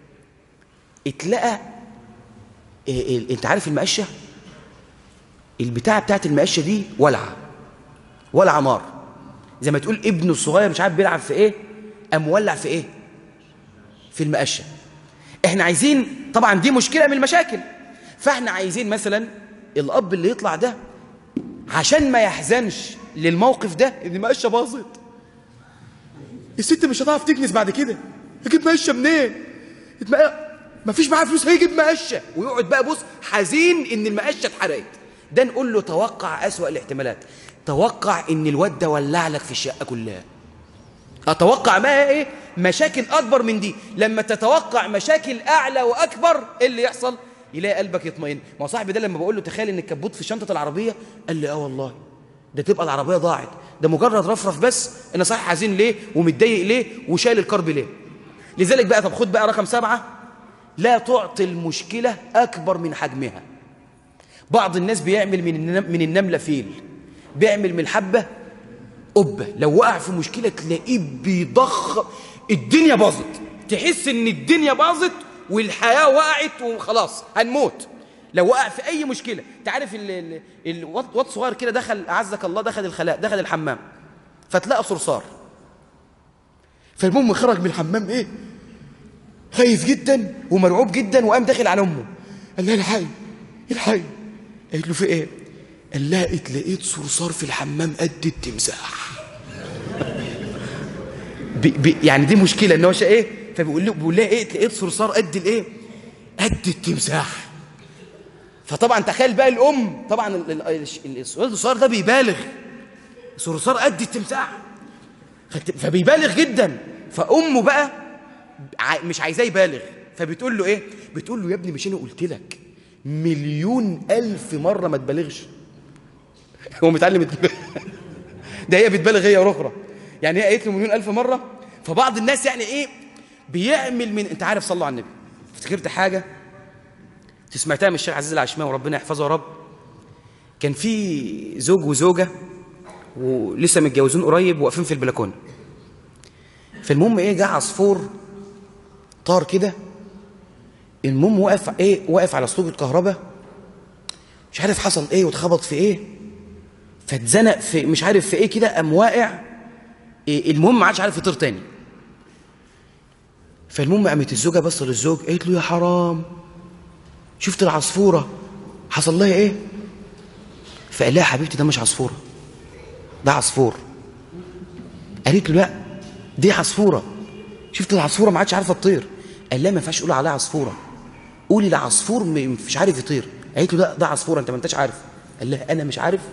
اتلقى انت عارف المقشه، البتاعه بتاعت المقشه دي ولعه نار، زي ما تقول ابنه الصغير مش عارف بيلعب في ايه، قام ولع في ايه؟ في المقشه. احنا عايزين، طبعا دي مشكله من المشاكل، فاحنا عايزين مثلا الاب اللي يطلع ده عشان ما يحزنش للموقف ده ان المقشه باظت، الست مش هتعرف تكنس بعد كده، هجيب مقشه منين؟ ما فيش معاه فلوس هيجيب مقشه، ويقعد بقى بص حزين ان المقشه اتحرقت. ده نقول له توقع اسوأ الاحتمالات، توقع ان الواد ده ولع لك في الشقه كلها. اتوقع بقى ايه؟ مشاكل اكبر من دي. لما تتوقع مشاكل اعلى واكبر ايه اللي يحصل؟ يلاقي قلبك يطمئن. ما صاحبي ده لما بقول له تخيل ان الكبوت في شنطه العربيه، قال لي والله ده تبقى العربيه ضاعت، ده مجرد رفرف بس، انا صحيح حزين ليه ومتضايق ليه وشايل الكرب ليه. لذلك بقى، طب خد بقى رقم 7، لا تعطي المشكله اكبر من حجمها. بعض الناس بيعمل من النمله فيل، بيعمل من الحبه قبه، لو وقع في مشكله تلاقيه بيضخ، الدنيا باظت، تحس ان الدنيا باظت والحياه وقعت وخلاص هنموت. لو وقع في اي مشكله. انت عارف الواد صغير كده دخل، اعزك الله، دخل الخلاء، دخل الحمام، فتلاقى صرصار. فالمهم خرج من الحمام ايه، خايف جدا ومرعوب جدا، وقام داخل على امه، قال لها الحقي الحقي. قالت له في ايه؟ قال لها لقيت صرصار في الحمام قد التمساح. يعني دي مشكله ان هو ايه، فبيقول لها ايه، لقيت صرصار قد الايه، قد التمساح. فطبعا تخيل بقى الام، طبعا الصرصار ده بيبالغ، صرصار قد التمساح، فبيبالغ جدا. فامه بقى مش عايزاه يبالغ، فبتقول له ايه، بتقول له يا ابني مش انا قلت لك مليون الف مره ما تبالغش. هو متعلم ده هي بتبالغ هي اخرى، يعني هي قالت له مليون الف مره. فبعض الناس يعني ايه بيعمل من، انت عارف، صلوا على النبي. افتكرت حاجه سمعتها من الشيخ عزيز العشماوي ربنا يحفظه يا رب. كان في زوج وزوجه ولسه متجوزين قريب، واقفين في البلكونه. فالمهم ايه، جه عصفور طار كده، المهم واقف على سلوك الكهرباء، مش عارف حصل ايه واتخبط في ايه، فاتزنق في مش عارف في ايه كده، قام واقع. المهم ما عادش عارف يطير تاني. فالمهم قامت الزوجه بص للزوج، قالت له يا حرام، شفت العصفوره حصل لها ايه؟ فقال لها يا حبيبتي ده مش عصفوره، ده عصفور. قالت له لا دي عصفوره، شفت العصفوره ما عادش عارفه تطير. قال لها ما ينفعش تقولي عليها عصفوره، قولي ده عصفور مش عارف يطير. قالت له ده عصفوره، انت ما انتش عارف. قال لها انا مش عارف،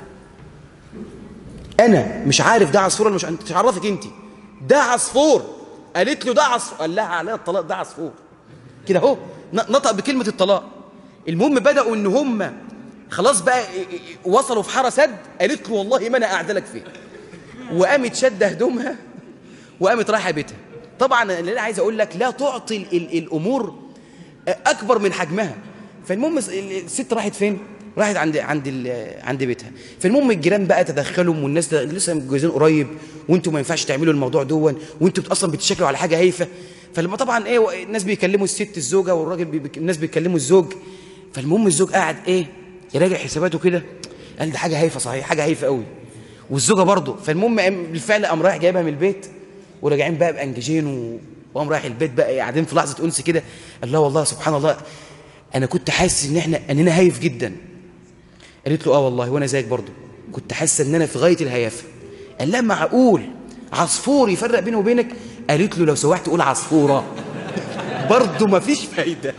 انا مش عارف ده عصفور، مش انت عرفك انت، ده عصفور. قالت له ده عصفور، قال لها عليها الطلاق، ده عصفور كده اهو، نطق بكلمه الطلاق. المهم بداوا ان هم خلاص بقى وصلوا في حاره سد. قالت له والله ما انا قاعده لك فيه، وقامت شاده هدومها وقامت رايحه بيتها. طبعا اللي انا عايز اقول لك لا تعطي الامور اكبر من حجمها. فالمهم الست راحت فين؟ راحت عند بيتها. فالمهم الجيران بقى تدخلوا، والناس ده لسه متجوزين قريب، وانتوا ما ينفعش تعملوا الموضوع دون، وانتوا اصلا بتشكلوا على حاجه هايفه. فلما طبعا ايه الناس بيكلموا الست الزوجه، والراجل الناس بيكلموا الزوج. فالمهم الزوج قاعد ايه يراجع حساباته كده، قال ده حاجه هايفه صحيح، حاجه هايفه قوي، والزوجه برضه. فالمهم بالفعل قام رايح جايبها من البيت، وراجعين بقى بانجيجين، وقام رايح البيت بقى قاعدين في لحظه انس كده. قال لها والله سبحان الله انا كنت حاسس اننا هايف جدا. قالت له اه والله وانا زيك برضه كنت حاسه ان انا في غايه الهيافه. قال لها معقول عصفور يفرق بيني وبينك؟ قالت له لو سوحت قول عصفوره. برضه مفيش فايده.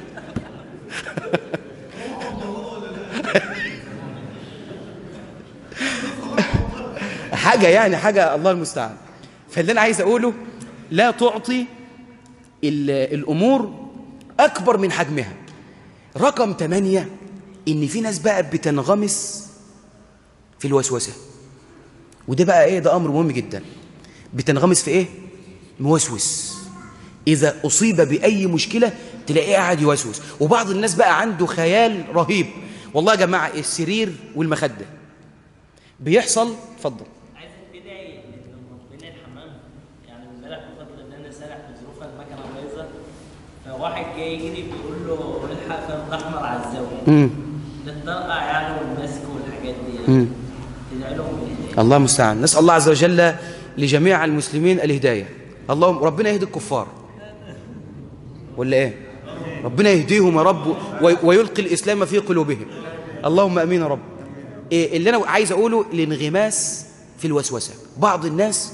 حاجه يعني حاجه الله المستعان. فاللي انا عايز اقوله لا تعطي الامور اكبر من حجمها. رقم 8 ان في ناس بقى بتنغمس في الوسوسه، وده بقى ايه، ده امر مهم جدا. بتنغمس في ايه؟ موسوس. اذا اصيب باي مشكله تلاقيه قاعد يوسوس. وبعض الناس بقى عنده خيال رهيب. والله يا جماعه السرير والمخده بيحصل. اتفضل. عايز تدعي ربنا الحمام. يعني امبارح بفضل ان انا سارح بظروف المكنه بايظه، فواحد جاي يجري بيقول له الحق كان احمر على الزاويه. نتنقع يعني والمسك والحاجات دي. تدعي لهم بايه؟ الله المستعان. نسال الله عز وجل لجميع المسلمين الهدايه. اللهم ربنا يهدي الكفار ولا ايه؟ ربنا يهديهم يا رب ويلقي الاسلام في قلوبهم. اللهم امين يا رب. إيه اللي انا عايز اقوله؟ الانغماس في الوسوسه. بعض الناس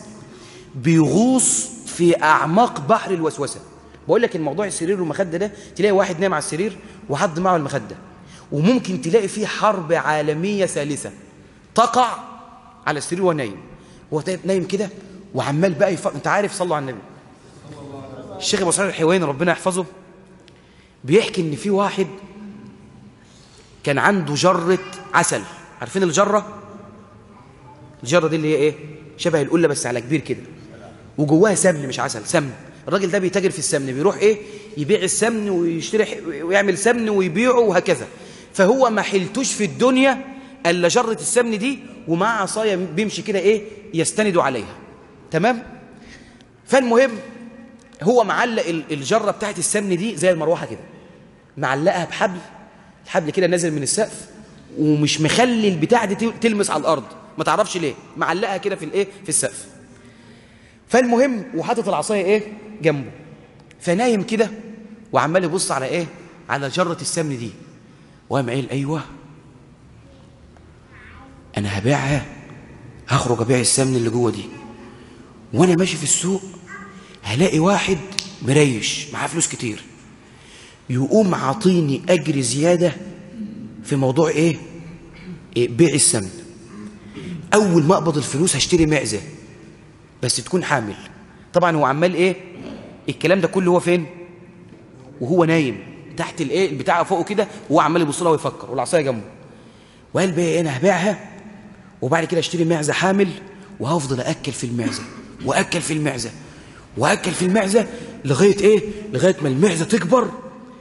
بيغوص في اعماق بحر الوسوسه. بقول لك الموضوع السرير والمخده ده، تلاقي واحد نايم على السرير وحد معه المخده، وممكن تلاقي فيه حرب عالميه ثالثه تقع على السرير وهو نايم. هو نايم كده وعمال بقى انت عارف، صلوا على النبي. الشيخ ابو صالح الحويني ربنا يحفظه بيحكي ان في واحد كان عنده جره عسل. عارفين الجره؟ الجره دي اللي هي ايه، شبه القله بس على كبير كده، وجواها سمن مش عسل، سمن. الراجل ده بيتاجر في السمن، بيروح ايه يبيع السمن ويشتري ويعمل سمن ويبيعه وهكذا. فهو ما حلتوش في الدنيا الا جره السمن دي، ومعاه عصايه بيمشي كده ايه يستند عليها. تمام. فالمهم هو معلق الجره بتاعت السمن دي زي المروحه كده، معلقها بحبل الحبل كده نازل من السقف ومش مخلي البتاع دي تلمس على الارض، ما تعرفش ليه، معلقها كده في الايه في السقف. فالمهم وحاطط العصايه ايه جنبه، فنايم كده وعمال يبص على ايه على جره السمن دي، وقام قايل ايوه انا هبيعها، هخرج ابيع السمن اللي جوه دي، وانا ماشي في السوق هلاقي واحد مريش معاه فلوس كتير، يقوم عاطيني اجر زياده في موضوع ايه بيع السمن. اول ما اقبض الفلوس هشتري معزه بس تكون حامل. طبعا هو عمال ايه الكلام ده كله هو فين وهو نايم تحت الايه البتاع فوقه كده، وهو عمال يبص لها ويفكر والعصايه جنبه، وقال بقى انا هبيعها وبعد كده اشتري معزه حامل، وهفضل اكل في المعزه واكل في المعزه واكل في المعزه لغايه ايه لغايه ما المعزه تكبر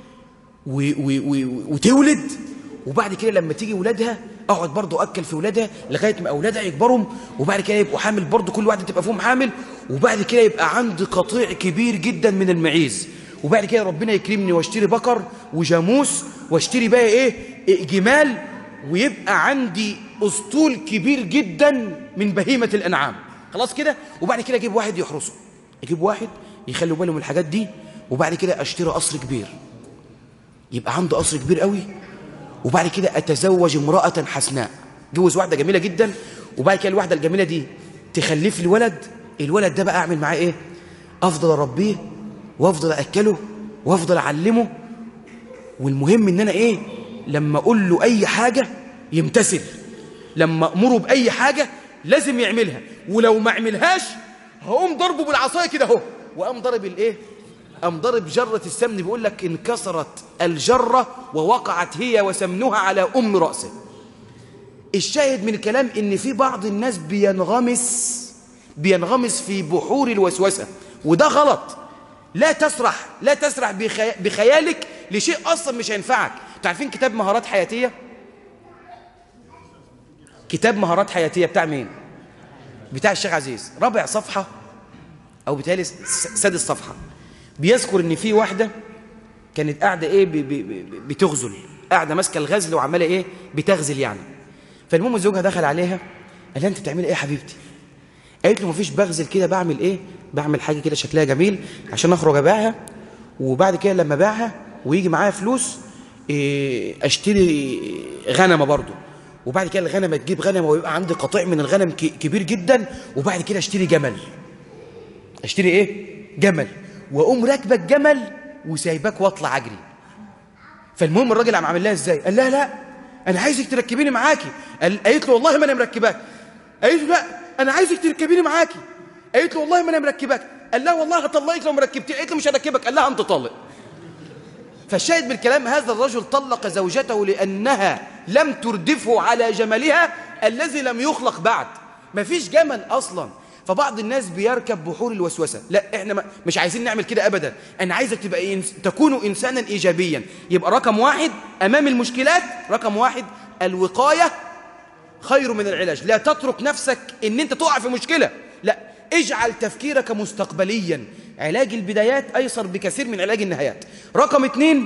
وتولد، وبعد كده لما تيجي ولادها اقعد برضه اكل في ولادها لغايه ما اولادها يكبروا، وبعد كده يبقوا حامل برضه، كل واحده تبقى فيهم حامل، وبعد كده يبقى عندي قطيع كبير جدا من المعيز، وبعد كده ربنا يكرمني واشتري بقر وجاموس واشتري بقى ايه جمال، ويبقى عندي اسطول كبير جدا من بهيمه الانعام. خلاص كده، وبعد كده اجيب واحد يحرسه، اجيب واحد يخلي باله من الحاجات دي، وبعد كده اشتري قصر كبير، يبقى عنده قصر كبير قوي، وبعد كده اتزوج امراه حسناء، جوز واحده جميله جدا، وبعد كده الواحده الجميله دي تخلف لي الولد ده بقى اعمل معاه ايه؟ افضل اربيه وافضل اكله وافضل اعلمه، والمهم ان انا ايه لما اقول له اي حاجه يمتثل، لما امره باي حاجه لازم يعملها، ولو ما عملهاش هقوم ضربه بالعصايه كده اهو، وقام ضرب الايه قام ضرب جره السمن، بيقول لك انكسرت الجره ووقعت هي وسمنها على راسه. الشاهد من الكلام ان في بعض الناس بينغمس في بحور الوسوسه، وده غلط. لا تسرح بخيالك لشيء اصلا مش هينفعك. تعرفين كتاب مهارات حياتيه؟ كتاب مهارات حياتيه بتاع مين؟ بتاع الشيخ عزيز، رابع صفحه او بتهيألي سادس صفحه، بيذكر ان في واحده كانت قاعده ايه بتغزل، قاعده ماسكه الغزل وعماله ايه بتغزل يعني. فالمهم زوجها دخل عليها قال لها انت بتعملي ايه يا حبيبتي؟ قالت له مفيش، بغزل كده، بعمل ايه؟ بعمل حاجه كده شكلها جميل عشان اخرج ابيعها، وبعد كده لما ابيعها ويجي معايا فلوس اشتري غنمه برضه، وبعد كده الغنمه تجيب غنمه ويبقى عندي قطيع من الغنم كبير جدا، وبعد كده اشتري جمل. اشتري ايه؟ جمل، واقوم راكبه الجمل وسايباك واطلع اجري. فالمهم الراجل قام عامل لها ازاي؟ قال لها لا انا عايزك تركبيني معاكي. قالت له والله ما انا مركباك. قالت له لا انا عايزك تركبيني معاكي. قالت له والله ما انا مركباك. قال لها والله هطلقك لو مركبتي. قالت له مش هركبك. قال لها انت طالق. فالشاهد بالكلام هذا الرجل طلق زوجته لانها لم تردفه على جملها الذي لم يخلق بعد. ما فيش جمل اصلا. فبعض الناس بيركب بحور الوسوسه. لا احنا مش عايزين نعمل كده ابدا. انا عايزك تبقى تكونوا انسانا ايجابيا. يبقى رقم واحد امام المشكلات، رقم واحد الوقايه خير من العلاج. لا تترك نفسك ان انت تقع في مشكله، لا اجعل تفكيرك مستقبليا. علاج البدايات ايسر بكثير من علاج النهايات. رقم 2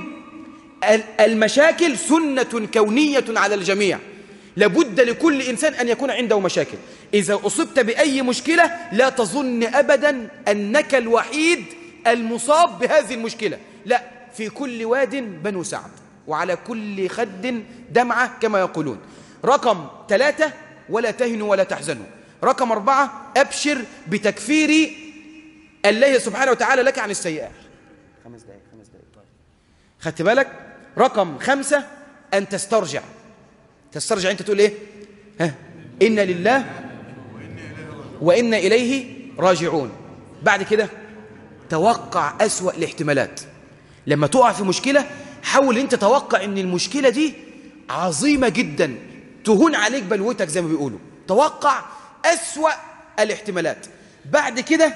المشاكل سنه كونيه على الجميع. لابد لكل إنسان أن يكون عنده مشاكل. إذا أصبت بأي مشكلة لا تظن أبدا أنك الوحيد المصاب بهذه المشكلة. لا، في كل واد بنو سعد وعلى كل خد دمعة كما يقولون. رقم 3 ولا تهنوا ولا تحزنوا. رقم 4 أبشر بتكفير الله سبحانه وتعالى لك عن السيئات. 5 دقائق خدت بالك؟ رقم 5 أن تسترجع أنت تقول إيه؟ إنا لله وإنا إليه راجعون. بعد كده توقع أسوأ الاحتمالات. لما تقع في مشكلة حاول أنت توقع أن المشكلة دي عظيمة جدا تهون عليك بلوتك زي ما بيقولوا. توقع أسوأ الاحتمالات. بعد كده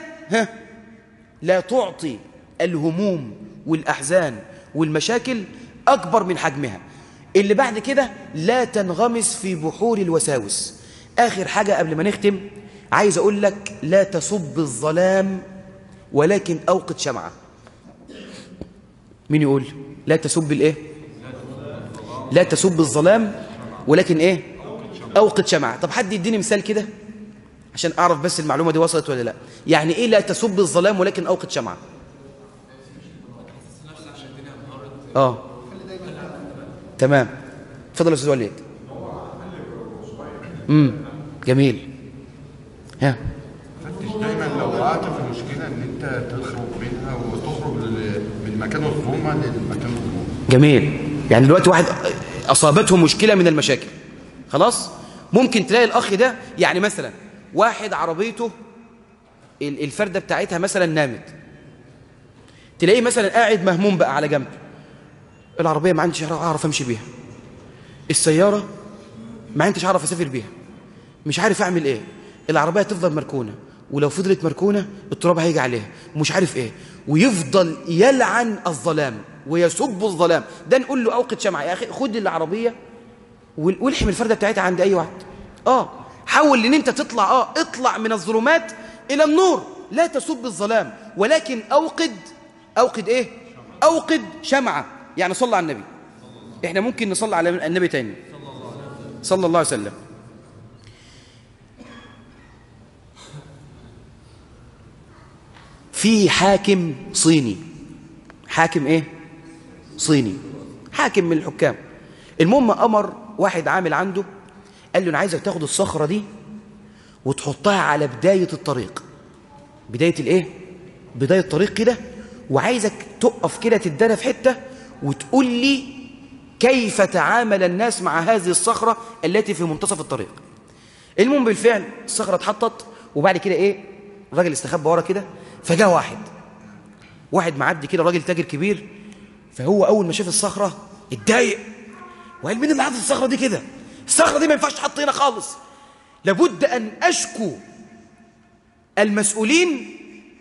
لا تعطي الهموم والأحزان والمشاكل أكبر من حجمها. اللي بعد كده لا تنغمس في بحور الوساوس. آخر حاجة قبل ما نختم عايز أقول لك لا تصب الظلام ولكن أوقد شمعة. مين يقول؟ لا تسب الإيه؟ لا تسب الظلام ولكن ايه؟ اوقد شمعة. طب حد يديني مثال كده عشان اعرف بس المعلومة دي وصلت ولا لا. يعني ايه لا تسب الظلام ولكن اوقد شمعة؟ تمام. اتفضل يا استاذ وليد. جميل. ها فتش دايما لو وقعت في مشكله ان انت تخرج منها وتخرج من مكان الظلمه للمكان الظلمه. جميل. يعني دلوقتي واحد اصابته مشكله من المشاكل، خلاص ممكن تلاقي الاخ ده، يعني مثلا واحد عربيته الفرده بتاعتها مثلا نامت، تلاقيه مثلا قاعد مهموم بقى على جنب، العربيه ما عنديش اعرف امشي بيها، السياره ما عنديش اعرف اسافر بيها، مش عارف اعمل ايه، العربيه تفضل مركونه، ولو فضلت مركونه التراب هيجي عليها، ومش عارف ايه، ويفضل يلعن الظلام ويسب الظلام. ده نقول له اوقد شمعة يا اخي، خد العربيه والحم الفرده بتاعتها عند اي واحد. حاول ان انت تطلع اطلع من الظلمات الى النور، لا تسب الظلام ولكن اوقد ايه؟ اوقد شمعة. يعني صلى على النبي. احنا ممكن نصلي على النبي تاني صلى الله عليه وسلم. في حاكم صيني، حاكم ايه؟ صيني، حاكم من الحكام. المهم امر واحد عامل عنده، قال له انا عايزك تاخد الصخرة دي وتحطها على بداية الطريق، بداية الايه؟ بداية الطريق كده، وعايزك تقف كده تدانا في حتة وتقول لي كيف تعامل الناس مع هذه الصخرة التي في منتصف الطريق. المهم بالفعل الصخرة اتحطت، وبعد كده ايه؟ الراجل استخبى ورا كده، فجاء واحد معدي كده، راجل تاجر كبير، فهو اول ما شاف الصخرة اتضايق وقال مين اللي حاطط الصخرة دي كده؟ الصخرة دي ما ينفعش تحط هنا خالص، لابد ان اشكو المسؤولين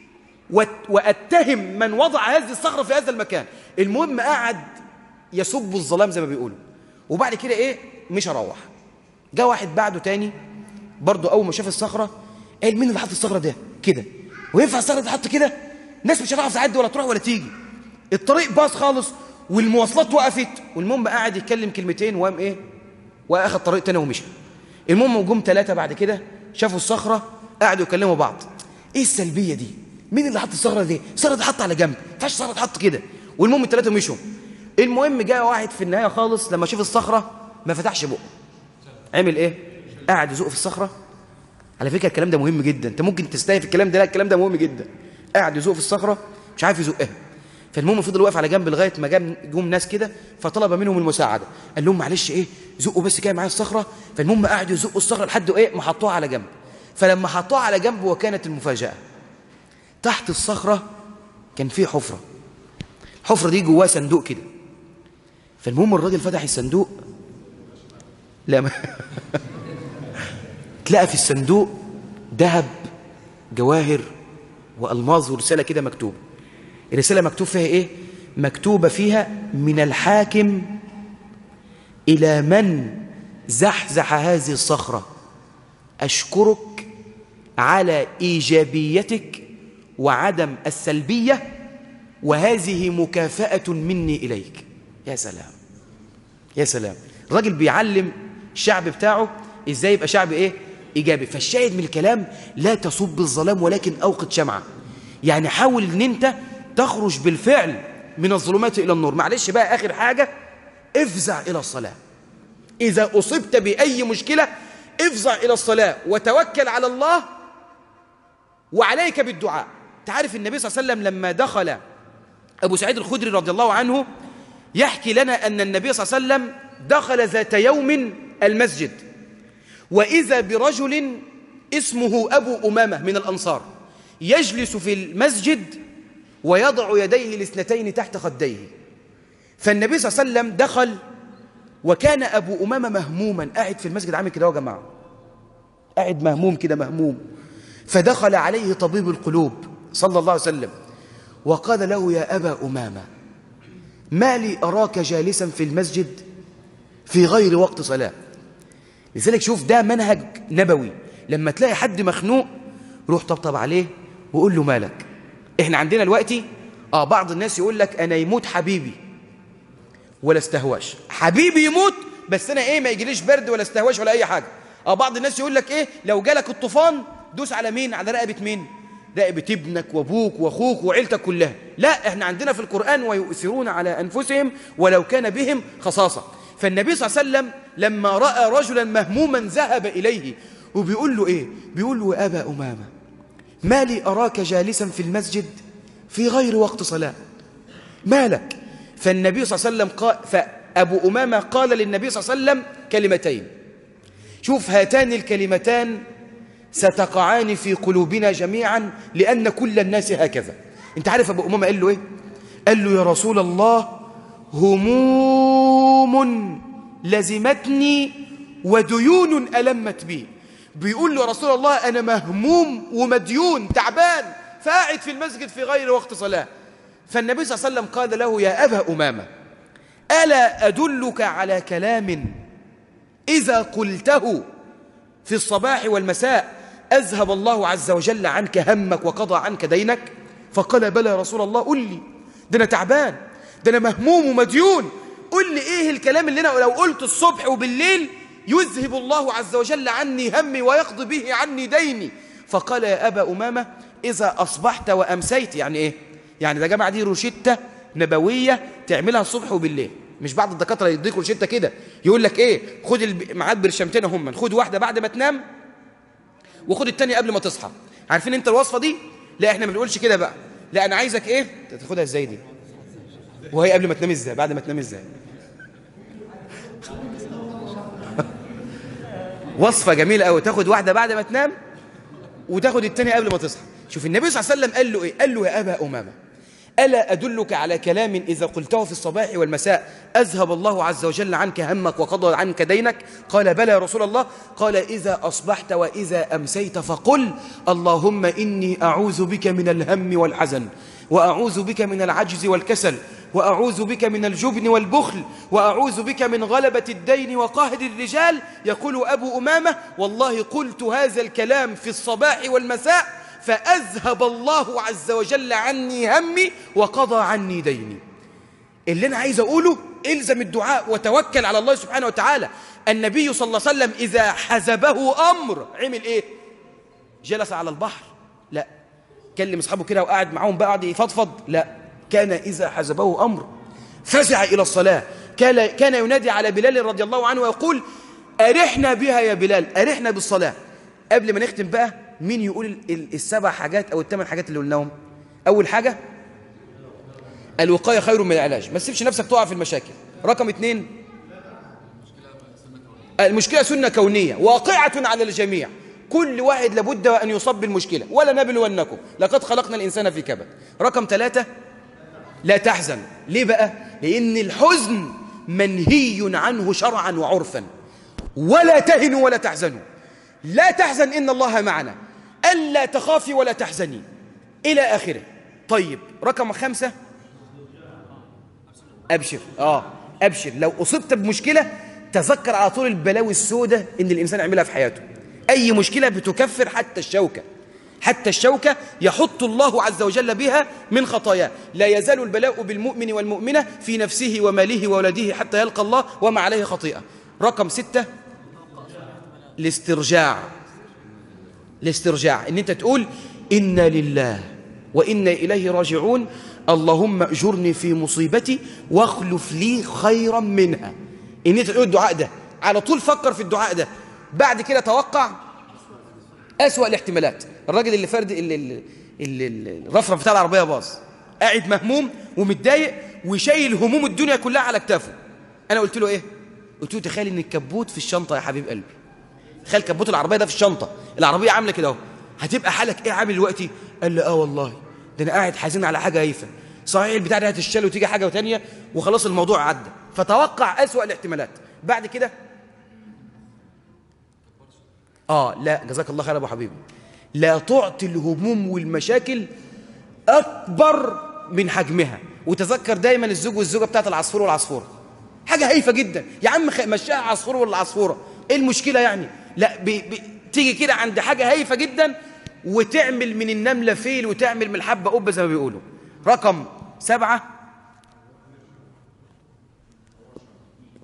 واتهم من وضع هذه الصخرة في هذا المكان. المهم قعد يسب الظلام زي ما بيقولوا، وبعد كده ايه؟ مش هروح. جاء واحد بعده تاني برضه، اول ما شاف الصخرة قال مين اللي حط الصخرة ده كده؟ وينفع الصخرة تحط كده؟ الناس مش هتعرف تعدي ولا تروح ولا تيجي، الطريق باظ خالص والمواصلات وقفت. والمهم قاعد يتكلم كلمتين وقام ايه؟ واخد طريق تاني ومشى. المهم جم 3 بعد كده شافوا الصخرة، قعدوا يكلموا بعض، ايه السلبية دي؟ مين اللي حط الصخرة دي؟ الصخرة دي حط على جنب، ما ينفعش الصخرة تحط كده. والمهم ال3 مشوا. المهم جاء واحد في النهاية خالص لما شاف الصخرة ما فتحش بقه، عمل ايه؟ قاعد يزق في الصخرة. على فكرة الكلام ده مهم جدا، انت ممكن تستهين في الكلام ده، لا الكلام ده مهم جدا. قاعد يزق في الصخرة مش عارف يزقها، فالمهم فضل واقف على جنب لغايه ما جم ناس كده، فطلب منهم المساعده، قال لهم معلش ايه زقوا بس كده معايا الصخره. فالمهم قعدوا يزقوا الصخره لحد ايه ما حطوها على جنب. فلما حطوها على جنب وكانت المفاجاه، تحت الصخره كان في حفره، الحفره دي جواها صندوق كده. فالمهم الراجل فتح الصندوق، لا ما تلاقى في الصندوق ذهب جواهر والماظ ورساله كده مكتوبه. الرسالة مكتوب فيها ايه؟ مكتوبة فيها من الحاكم إلى من زحزح هذه الصخرة، أشكرك على إيجابيتك وعدم السلبية، وهذه مكافأة مني إليك. يا سلام يا سلام. الراجل بيعلم الشعب بتاعه إزاي يبقى شعب إيه؟ إيجابي. فالشاهد من الكلام لا تصب الظلام ولكن أوقد شمعة. يعني حاول إن أنت تخرج بالفعل من الظلمات إلى النور. معلش بقى آخر حاجة، افزع إلى الصلاة. إذا أصبت بأي مشكلة افزع إلى الصلاة وتوكل على الله وعليك بالدعاء. تعرف النبي صلى الله عليه وسلم لما دخل أبو سعيد الخدري رضي الله عنه يحكي لنا أن النبي صلى الله عليه وسلم دخل ذات يوم المسجد، وإذا برجل اسمه أبو أمامة من الأنصار يجلس في المسجد ويضع يديه الاثنتين تحت خديه. فالنبي صلى الله عليه وسلم دخل وكان أبو أمامة مهموما، قاعد في المسجد عامل كده يا جماعة، قاعد مهموم كده مهموم. فدخل عليه طبيب القلوب صلى الله عليه وسلم وقال له يا أبا أمامة ما لي أراك جالسا في المسجد في غير وقت صلاة. لذلك شوف ده منهج نبوي، لما تلاقي حد مخنوق روح طبطب عليه وقول له مالك. احنا عندنا دلوقتي بعض الناس يقول لك انا يموت حبيبي ولا استهواش. حبيبي يموت بس انا ايه ما يجيليش برد ولا استهواش ولا اي حاجه. بعض الناس يقول لك ايه لو جالك الطوفان دوس على مين؟ على رقبه مين؟ رقبه ابنك وابوك واخوك وعيلتك كلها. لا، احنا عندنا في القرآن ويؤثرون على انفسهم ولو كان بهم خصاصه. فالنبي صلى الله عليه وسلم لما راى رجلا مهموما ذهب اليه وبيقول له ايه؟ بيقول له: ابا امامه ما لي اراك جالسا في المسجد في غير وقت صلاه، مالك؟ فالنبي صلى الله عليه وسلم قال، فابو امامه قال للنبي صلى الله عليه وسلم كلمتين. شوف، هاتان الكلمتان ستقعان في قلوبنا جميعا لأن كل الناس هكذا. انت عارف أبو أمامة قال له إيه؟ قال له: يا رسول الله هموم لزمتني وديون ألمت بي. بيقول له: يا رسول الله أنا مهموم ومديون تعبان فقاعد في المسجد في غير وقت صلاة. فالنبي صلى الله عليه وسلم قال له: يا أبا أمامة ألا أدلك على كلام إذا قلته في الصباح والمساء أذهب الله عز وجل عنك همك وقضى عنك دينك؟ فقال: بلى يا رسول الله، قل لي، ده أنا تعبان، ده أنا مهموم ومديون، قل لي إيه الكلام اللي أنا لو قلت الصبح وبالليل يذهب الله عز وجل عني همي ويقضي به عني ديني؟ فقال: يا أبا أمامة إذا أصبحت وأمسيت. يعني إيه؟ يعني ده جماعة دي روشتة نبوية تعملها الصبح وبالليل. مش بعض الدكاترة يديك روشتة كده يقول لك إيه؟ خد معاك برشامتين هم، خد واحدة بعد ما تنام وخد التانية قبل ما تصحى. عارفين انت الوصفة دي؟ لا احنا ما بنقولش كده بقى. لا انا عايزك ايه؟ تاخدها ازاي دي؟ وهي قبل ما تنام ازاي؟ بعد ما تنام ازاي؟ وصفة جميلة قوي، تاخد واحدة بعد ما تنام وتاخد التانية قبل ما تصحى. شوف النبي صلى الله عليه وسلم قال له ايه؟ قال له: يا أبا أمامة ألا أدلك على كلام إذا قلته في الصباح والمساء أذهب الله عز وجل عنك همك وقضى عنك دينك؟ قال: بلى يا رسول الله. قال: إذا أصبحت وإذا أمسيت فقل اللهم إني أعوذ بك من الهم والحزن، وأعوذ بك من العجز والكسل، وأعوذ بك من الجبن والبخل، وأعوذ بك من غلبة الدين وقهر الرجال. يقول أبو أمامة: والله قلت هذا الكلام في الصباح والمساء فأذهب الله عز وجل عني همي وقضى عني ديني. اللي أنا عايز أقوله: إلزم الدعاء وتوكل على الله سبحانه وتعالى. النبي صلى الله عليه وسلم إذا حزبه أمر عمل إيه؟ جلس على البحر؟ لا. كلم أصحابه كده وقعد معهم بقى قعد يفضفض؟ لا. كان إذا حزبه أمر فزع إلى الصلاة. كان ينادي على بلال رضي الله عنه ويقول: أرحنا بها يا بلال، أرحنا بالصلاة. قبل ما نختم بقى، مين يقول السبع حاجات أو الثمان حاجات اللي قلناهم؟ أول حاجة الوقاية خير من العلاج، ما تسيبش نفسك تقع في المشاكل. رقم 2 المشكلة سنة كونية واقعة على الجميع، كل واحد لابد أن يصاب بالمشكلة، ولا نبلونكم لقد خلقنا الإنسان في كبد. رقم 3 لا تحزن. ليه بقى؟ لأن الحزن منهي عنه شرعا وعرفا. ولا تهنوا ولا تحزنوا، لا تحزن إن الله معنا، ألا تخافي ولا تحزني، إلى آخره. طيب رقم 5 أبشر. أبشر، لو أصبت بمشكلة تذكر على طول البلاوي السوداء إن الإنسان يعملها في حياته. أي مشكلة بتكفر حتى الشوكة، حتى الشوكة يحط الله عز وجل بها من خطاياه. لا يزال البلاء بالمؤمن والمؤمنة في نفسه وماله وولده حتى يلقى الله وما عليه خطيئة. رقم 6 الاسترجاع. إن أنت تقول: إنا لله وإنا إليه راجعون، اللهم أجرني في مصيبتي واخلف لي خيرا منها. إن أنت تقول الدعاء ده على طول، فكر في الدعاء ده. بعد كده توقع أسوأ الاحتمالات. الراجل اللي فرد الرفرف بتاع العربية باظ، قاعد مهموم ومتضايق وشايل هموم الدنيا كلها على كتافه. أنا قلت له إيه؟ قلت له: تخيل إن الكبوت في الشنطة يا حبيب قلبي، تخيل كبوت العربية ده في الشنطة، العربية عاملة كده اهو، هتبقى حالك إيه عامل دلوقتي؟ قال لي: والله ده أنا قاعد حزين على حاجة هايفة، صحيح البتاع ده هتشتغل وتيجي حاجة وتانية وخلاص الموضوع عدى. فتوقع أسوأ الاحتمالات. بعد كده لا، جزاك الله خير يا أبو حبيبي، لا تعطي الهموم والمشاكل أكبر من حجمها. وتذكر دايما الزوج والزوجة بتاعت العصفور والعصفورة، حاجة هايفة جدا يا عم، مشاها عصفور ولا عصفورة، إيه المشكلة يعني؟ لا، تيجي كده عند حاجة هايفة جدا وتعمل من النملة فيل وتعمل من الحبة قبة زي ما بيقولوا. رقم 7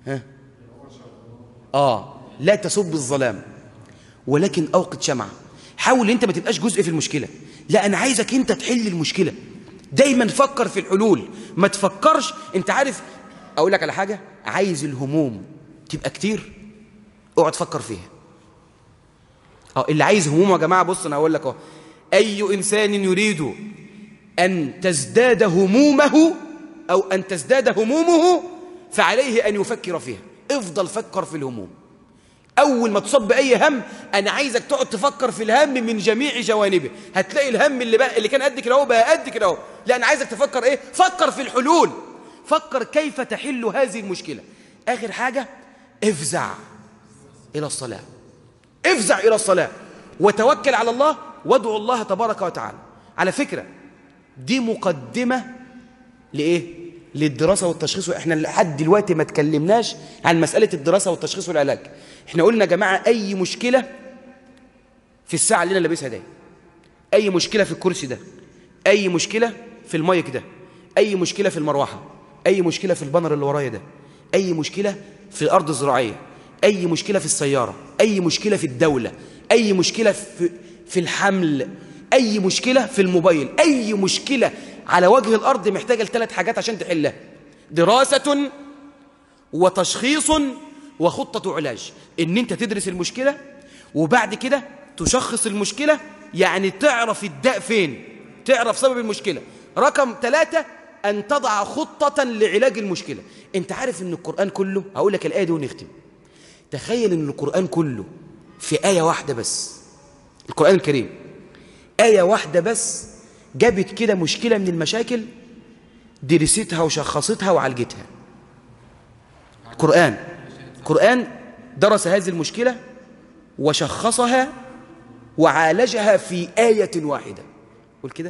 لا تسب الظلام ولكن أوقد شمعة. حاول أنت ما تبقاش جزء في المشكلة، لا أنا عايزك أنت تحل المشكلة. دايما فكر في الحلول، ما تفكرش. أنت عارف أقول لك على حاجة، عايز الهموم تبقى كتير اقعد فكر فيها. اللي عايز هموم يا جماعة، بص أنا هقول لك اهو، أي إنسان يريد أن تزداد همومه أو أن تزداد همومه فعليه أن يفكر فيها. افضل فكر في الهموم. أول ما تصب أي هم أنا عايزك تقعد تفكر في الهم من جميع جوانبه. هتلاقي الهم اللي كان قد كده هو بقى قد كده هو. لا أنا عايزك تفكر إيه؟ فكر في الحلول، فكر كيف تحل هذه المشكلة. آخر حاجة، افزع إلى الصلاة، افزع إلى الصلاة وتوكل على الله وادعو الله تبارك وتعالى. على فكرة دي مقدمة لإيه؟ للدراسة والتشخيص. وإحنا لحد دلوقتي ما تكلمناش عن مسألة الدراسة والتشخيص والعلاج. إحنا قلنا يا جماعة أي مشكلة في الساعة اللي أنا لابسها دي، أي مشكلة في الكرسي ده، أي مشكلة في المايك ده، أي مشكلة في المروحة، أي مشكلة في البانر اللي ورايا ده، أي مشكلة في الأرض الزراعية، أي مشكلة في السيارة، أي مشكلة في الدولة، أي مشكلة في الحمل، أي مشكلة في الموبايل، أي مشكلة على وجه الأرض محتاجة ل3 حاجات عشان تحلها: دراسة وتشخيص وخطة علاج. إن أنت تدرس المشكلة وبعد كده تشخص المشكلة، يعني تعرف الداء فين، تعرف سبب المشكلة. رقم 3 أن تضع خطة لعلاج المشكلة. أنت عارف أن القرآن كله، هقول لك الآية دي ونختم. تخيل أن القرآن كله في آية واحدة بس، القرآن الكريم آية واحدة بس جابت كده مشكلة من المشاكل، درستها وشخصتها وعالجتها. القرآن درس هذه المشكلة وشخصها وعالجها في آية واحدة. قول كده.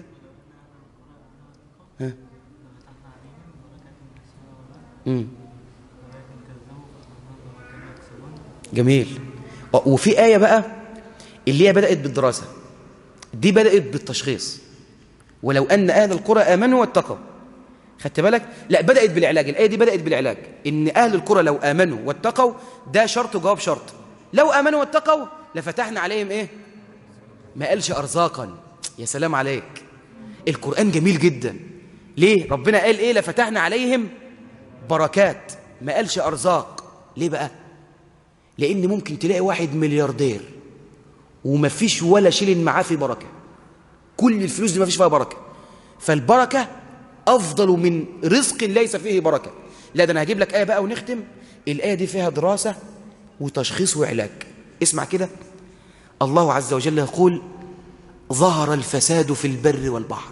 جميل. وفي آية بقى اللي هي بدأت بالدراسة، دي بدأت بالتشخيص. ولو أن أهل القرى آمنوا واتقوا. خدت بالك؟ لا، بدأت بالعلاج. الآية دي بدأت بالعلاج، إن أهل القرى لو آمنوا واتقوا، ده شرط وجواب شرط. لو آمنوا واتقوا لفتحنا عليهم إيه؟ ما قالش أرزاقا. يا سلام عليك، القرآن جميل جدا. ليه؟ ربنا قال إيه؟ لفتحنا عليهم بركات، ما قالش أرزاق. ليه بقى؟ لأن ممكن تلاقي واحد ملياردير وما فيش ولا شيء معاه في بركة، كل الفلوس دي ما فيش فيها بركة. فالبركة أفضل من رزق ليس فيه بركة. لا، ده أنا هجيب لك آية بقى ونختم. الآية دي فيها دراسة وتشخيص وعلاج. اسمع كده، الله عز وجل يقول: ظهر الفساد في البر والبحر.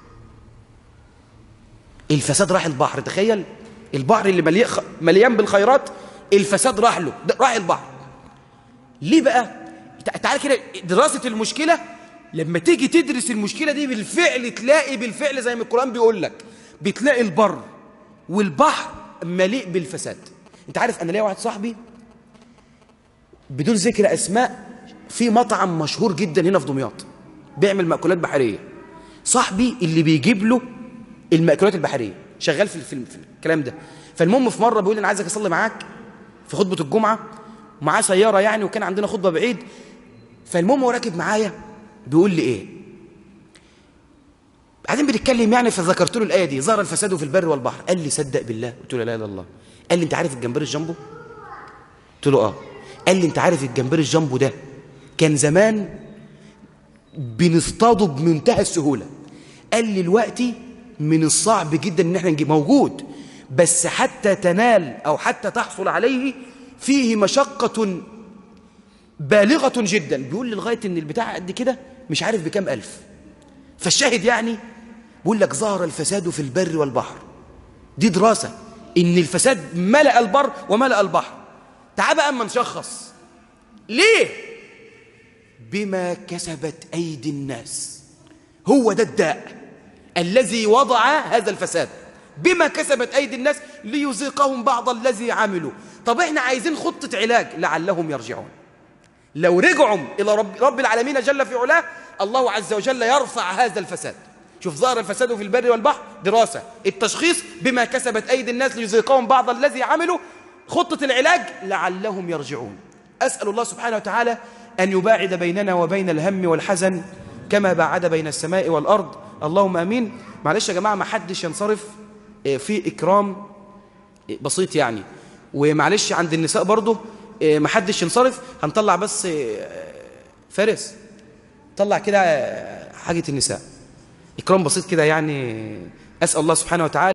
الفساد راح البحر. تخيل البحر اللي مليان بالخيرات، الفساد راح له، راح البحر. ليه بقى؟ تعال كده، دراسة المشكلة لما تيجي تدرس المشكلة دي بالفعل تلاقي بالفعل زي ما القرآن بيقول لك، بتلاقي البر والبحر مليء بالفساد. انت عارف انا ليا واحد صاحبي بدون ذكر اسماء في مطعم مشهور جدا هنا في دمياط بيعمل مأكولات بحرية. صاحبي اللي بيجيب له المأكولات البحرية شغال في الكلام ده. فالمهم في مرة بيقول لي: انا عايزك اصلي معاك في خطبة الجمعة، ومعاه سيارة يعني، وكان عندنا خطبة بعيد. فالمهم هو راكب معايا بيقول لي ايه، بعدين بنتكلم يعني، فذكرت له الآية دي: ظهر الفساد في البر والبحر. قال لي: صدق بالله؟ قلت له: لا اله الا الله. قال لي: انت عارف الجمبري الجامبو؟ قلت له: اه. قال لي: انت عارف الجمبري الجامبو ده كان زمان بنصطاده بمنتهى السهولة. قال لي: دلوقتي من الصعب جدا ان احنا نجيب، موجود بس حتى تنال او حتى تحصل عليه فيه مشقة بالغة جدا. بيقول لي لغاية ان البتاع قد كده مش عارف بكام ألف. فالشاهد يعني بيقول لك: ظهر الفساد في البر والبحر. دي دراسة ان الفساد ملأ البر وملأ البحر. تعال بقى اما نشخص ليه. بما كسبت أيدي الناس. هو ده الداء الذي وضع هذا الفساد. بما كسبت أيدي الناس ليذيقهم بعض الذي عملوا. طب احنا عايزين خطة علاج لعلهم يرجعون. لو رجعوا إلى رب العالمين جل في علاه، الله عز وجل يرفع هذا الفساد. شوف، ظهر الفساد في البر والبحر، دراسة. التشخيص: بما كسبت أيدي الناس ليذيقهم بعض الذي عملوا. خطة العلاج لعلهم يرجعون. أسأل الله سبحانه وتعالى أن يباعد بيننا وبين الهم والحزن كما باعد بين السماء والأرض، اللهم أمين. معلش يا جماعة، ما حدش ينصرف، في إكرام بسيط يعني، ومعلش عند النساء برضه ما حدش ينصرف. هنطلع بس فارس، طلع كده حاجة النساء، إكرام بسيط كده يعني. أسأل الله سبحانه وتعالى